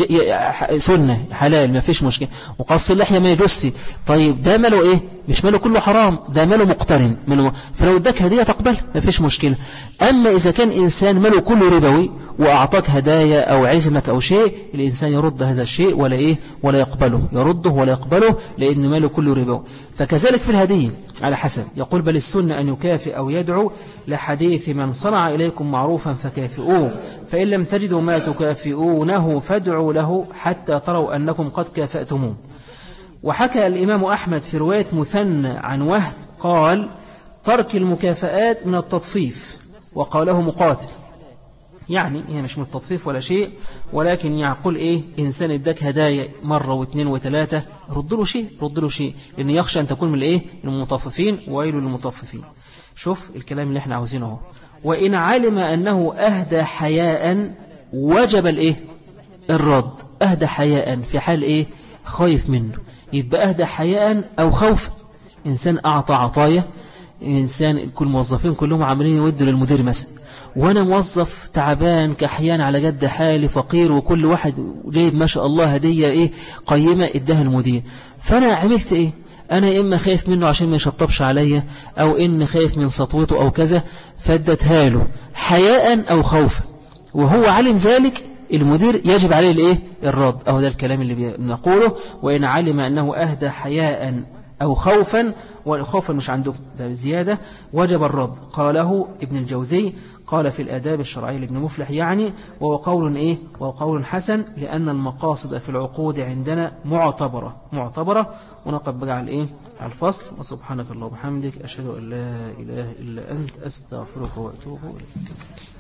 A: سنة حلال ما فيش مشكلة، وقص اللحية ما يجسي. طيب ده ماله إيه؟ مش ماله كله حرام، ده ماله مقترن ماله، فلو اداك هدية تقبل ما فيش مشكلة. أما إذا كان إنسان ماله كله ربوي وأعطاك هدايا أو عزمك أو شيء، الإنسان يرد هذا الشيء ولا إيه؟ ولا يقبله، يرده ولا يقبله، لأن ماله كله ربوي. فكذلك في الهدية على حسب، يقول بل السنة أن يكافئ أو يدعو، لحديث من صنع إليكم معروفا فكافئوه، فإن لم تجدوا ما تكافئونه فادعوا له حتى تروا أنكم قد كافأتموه. وحكى الإمام أحمد في رواية مثنى عن وهب قال ترك المكافآت من التطفيف، وقاله مقاتل، يعني هي مش من التطفيف ولا شيء، ولكن يعقل إيه؟ إنسان اداك هدايا مرة واثنين وثلاثة، رد له شيء، رد له شيء، لأن يخشى أن تكون من الإيه؟ المطففين، وويل للمطففين. شوف الكلام اللي احنا عاوزينه. وإن علم أنه أهدى حياء وجب الإيه؟ الرد. أهدى حياء في حال إيه؟ خايف منه، يبقى أهدى حياء أو خوف. إنسان أعطى عطايا، إنسان كل موظفين كلهم عاملين يودوا للمدير مثلا، وأنا موظف تعبان كحيان على جد حالي فقير، وكل واحد جايب ما شاء الله هدية إيه قيمة إداها المدير، فأنا عملت إيه؟ أنا إما خايف منه عشان ما يشطبش عليا، أو إن خايف من سطوته أو كذا، فادتها له حياء أو خوفا، وهو علم ذلك، المدير يجب عليه الإيه؟ الرد. أو ده الكلام اللي بنقوله. وإن علم أنه أهدى حياء أو خوفا، والخوف مش عندكم ده زيادة، وجب الرد. قاله ابن الجوزي، قال في الآداب الشرعية لابن مفلح يعني، وهو قول إيه؟ وهو قول حسن، لأن المقاصد في العقود عندنا معتبرة معتبرة. ونقف بقى على إيه؟ على الفصل. وسبحانك الله وبحمدك، أشهد أن لا إله إلا أنت، أستغفرك وأتوب إليك.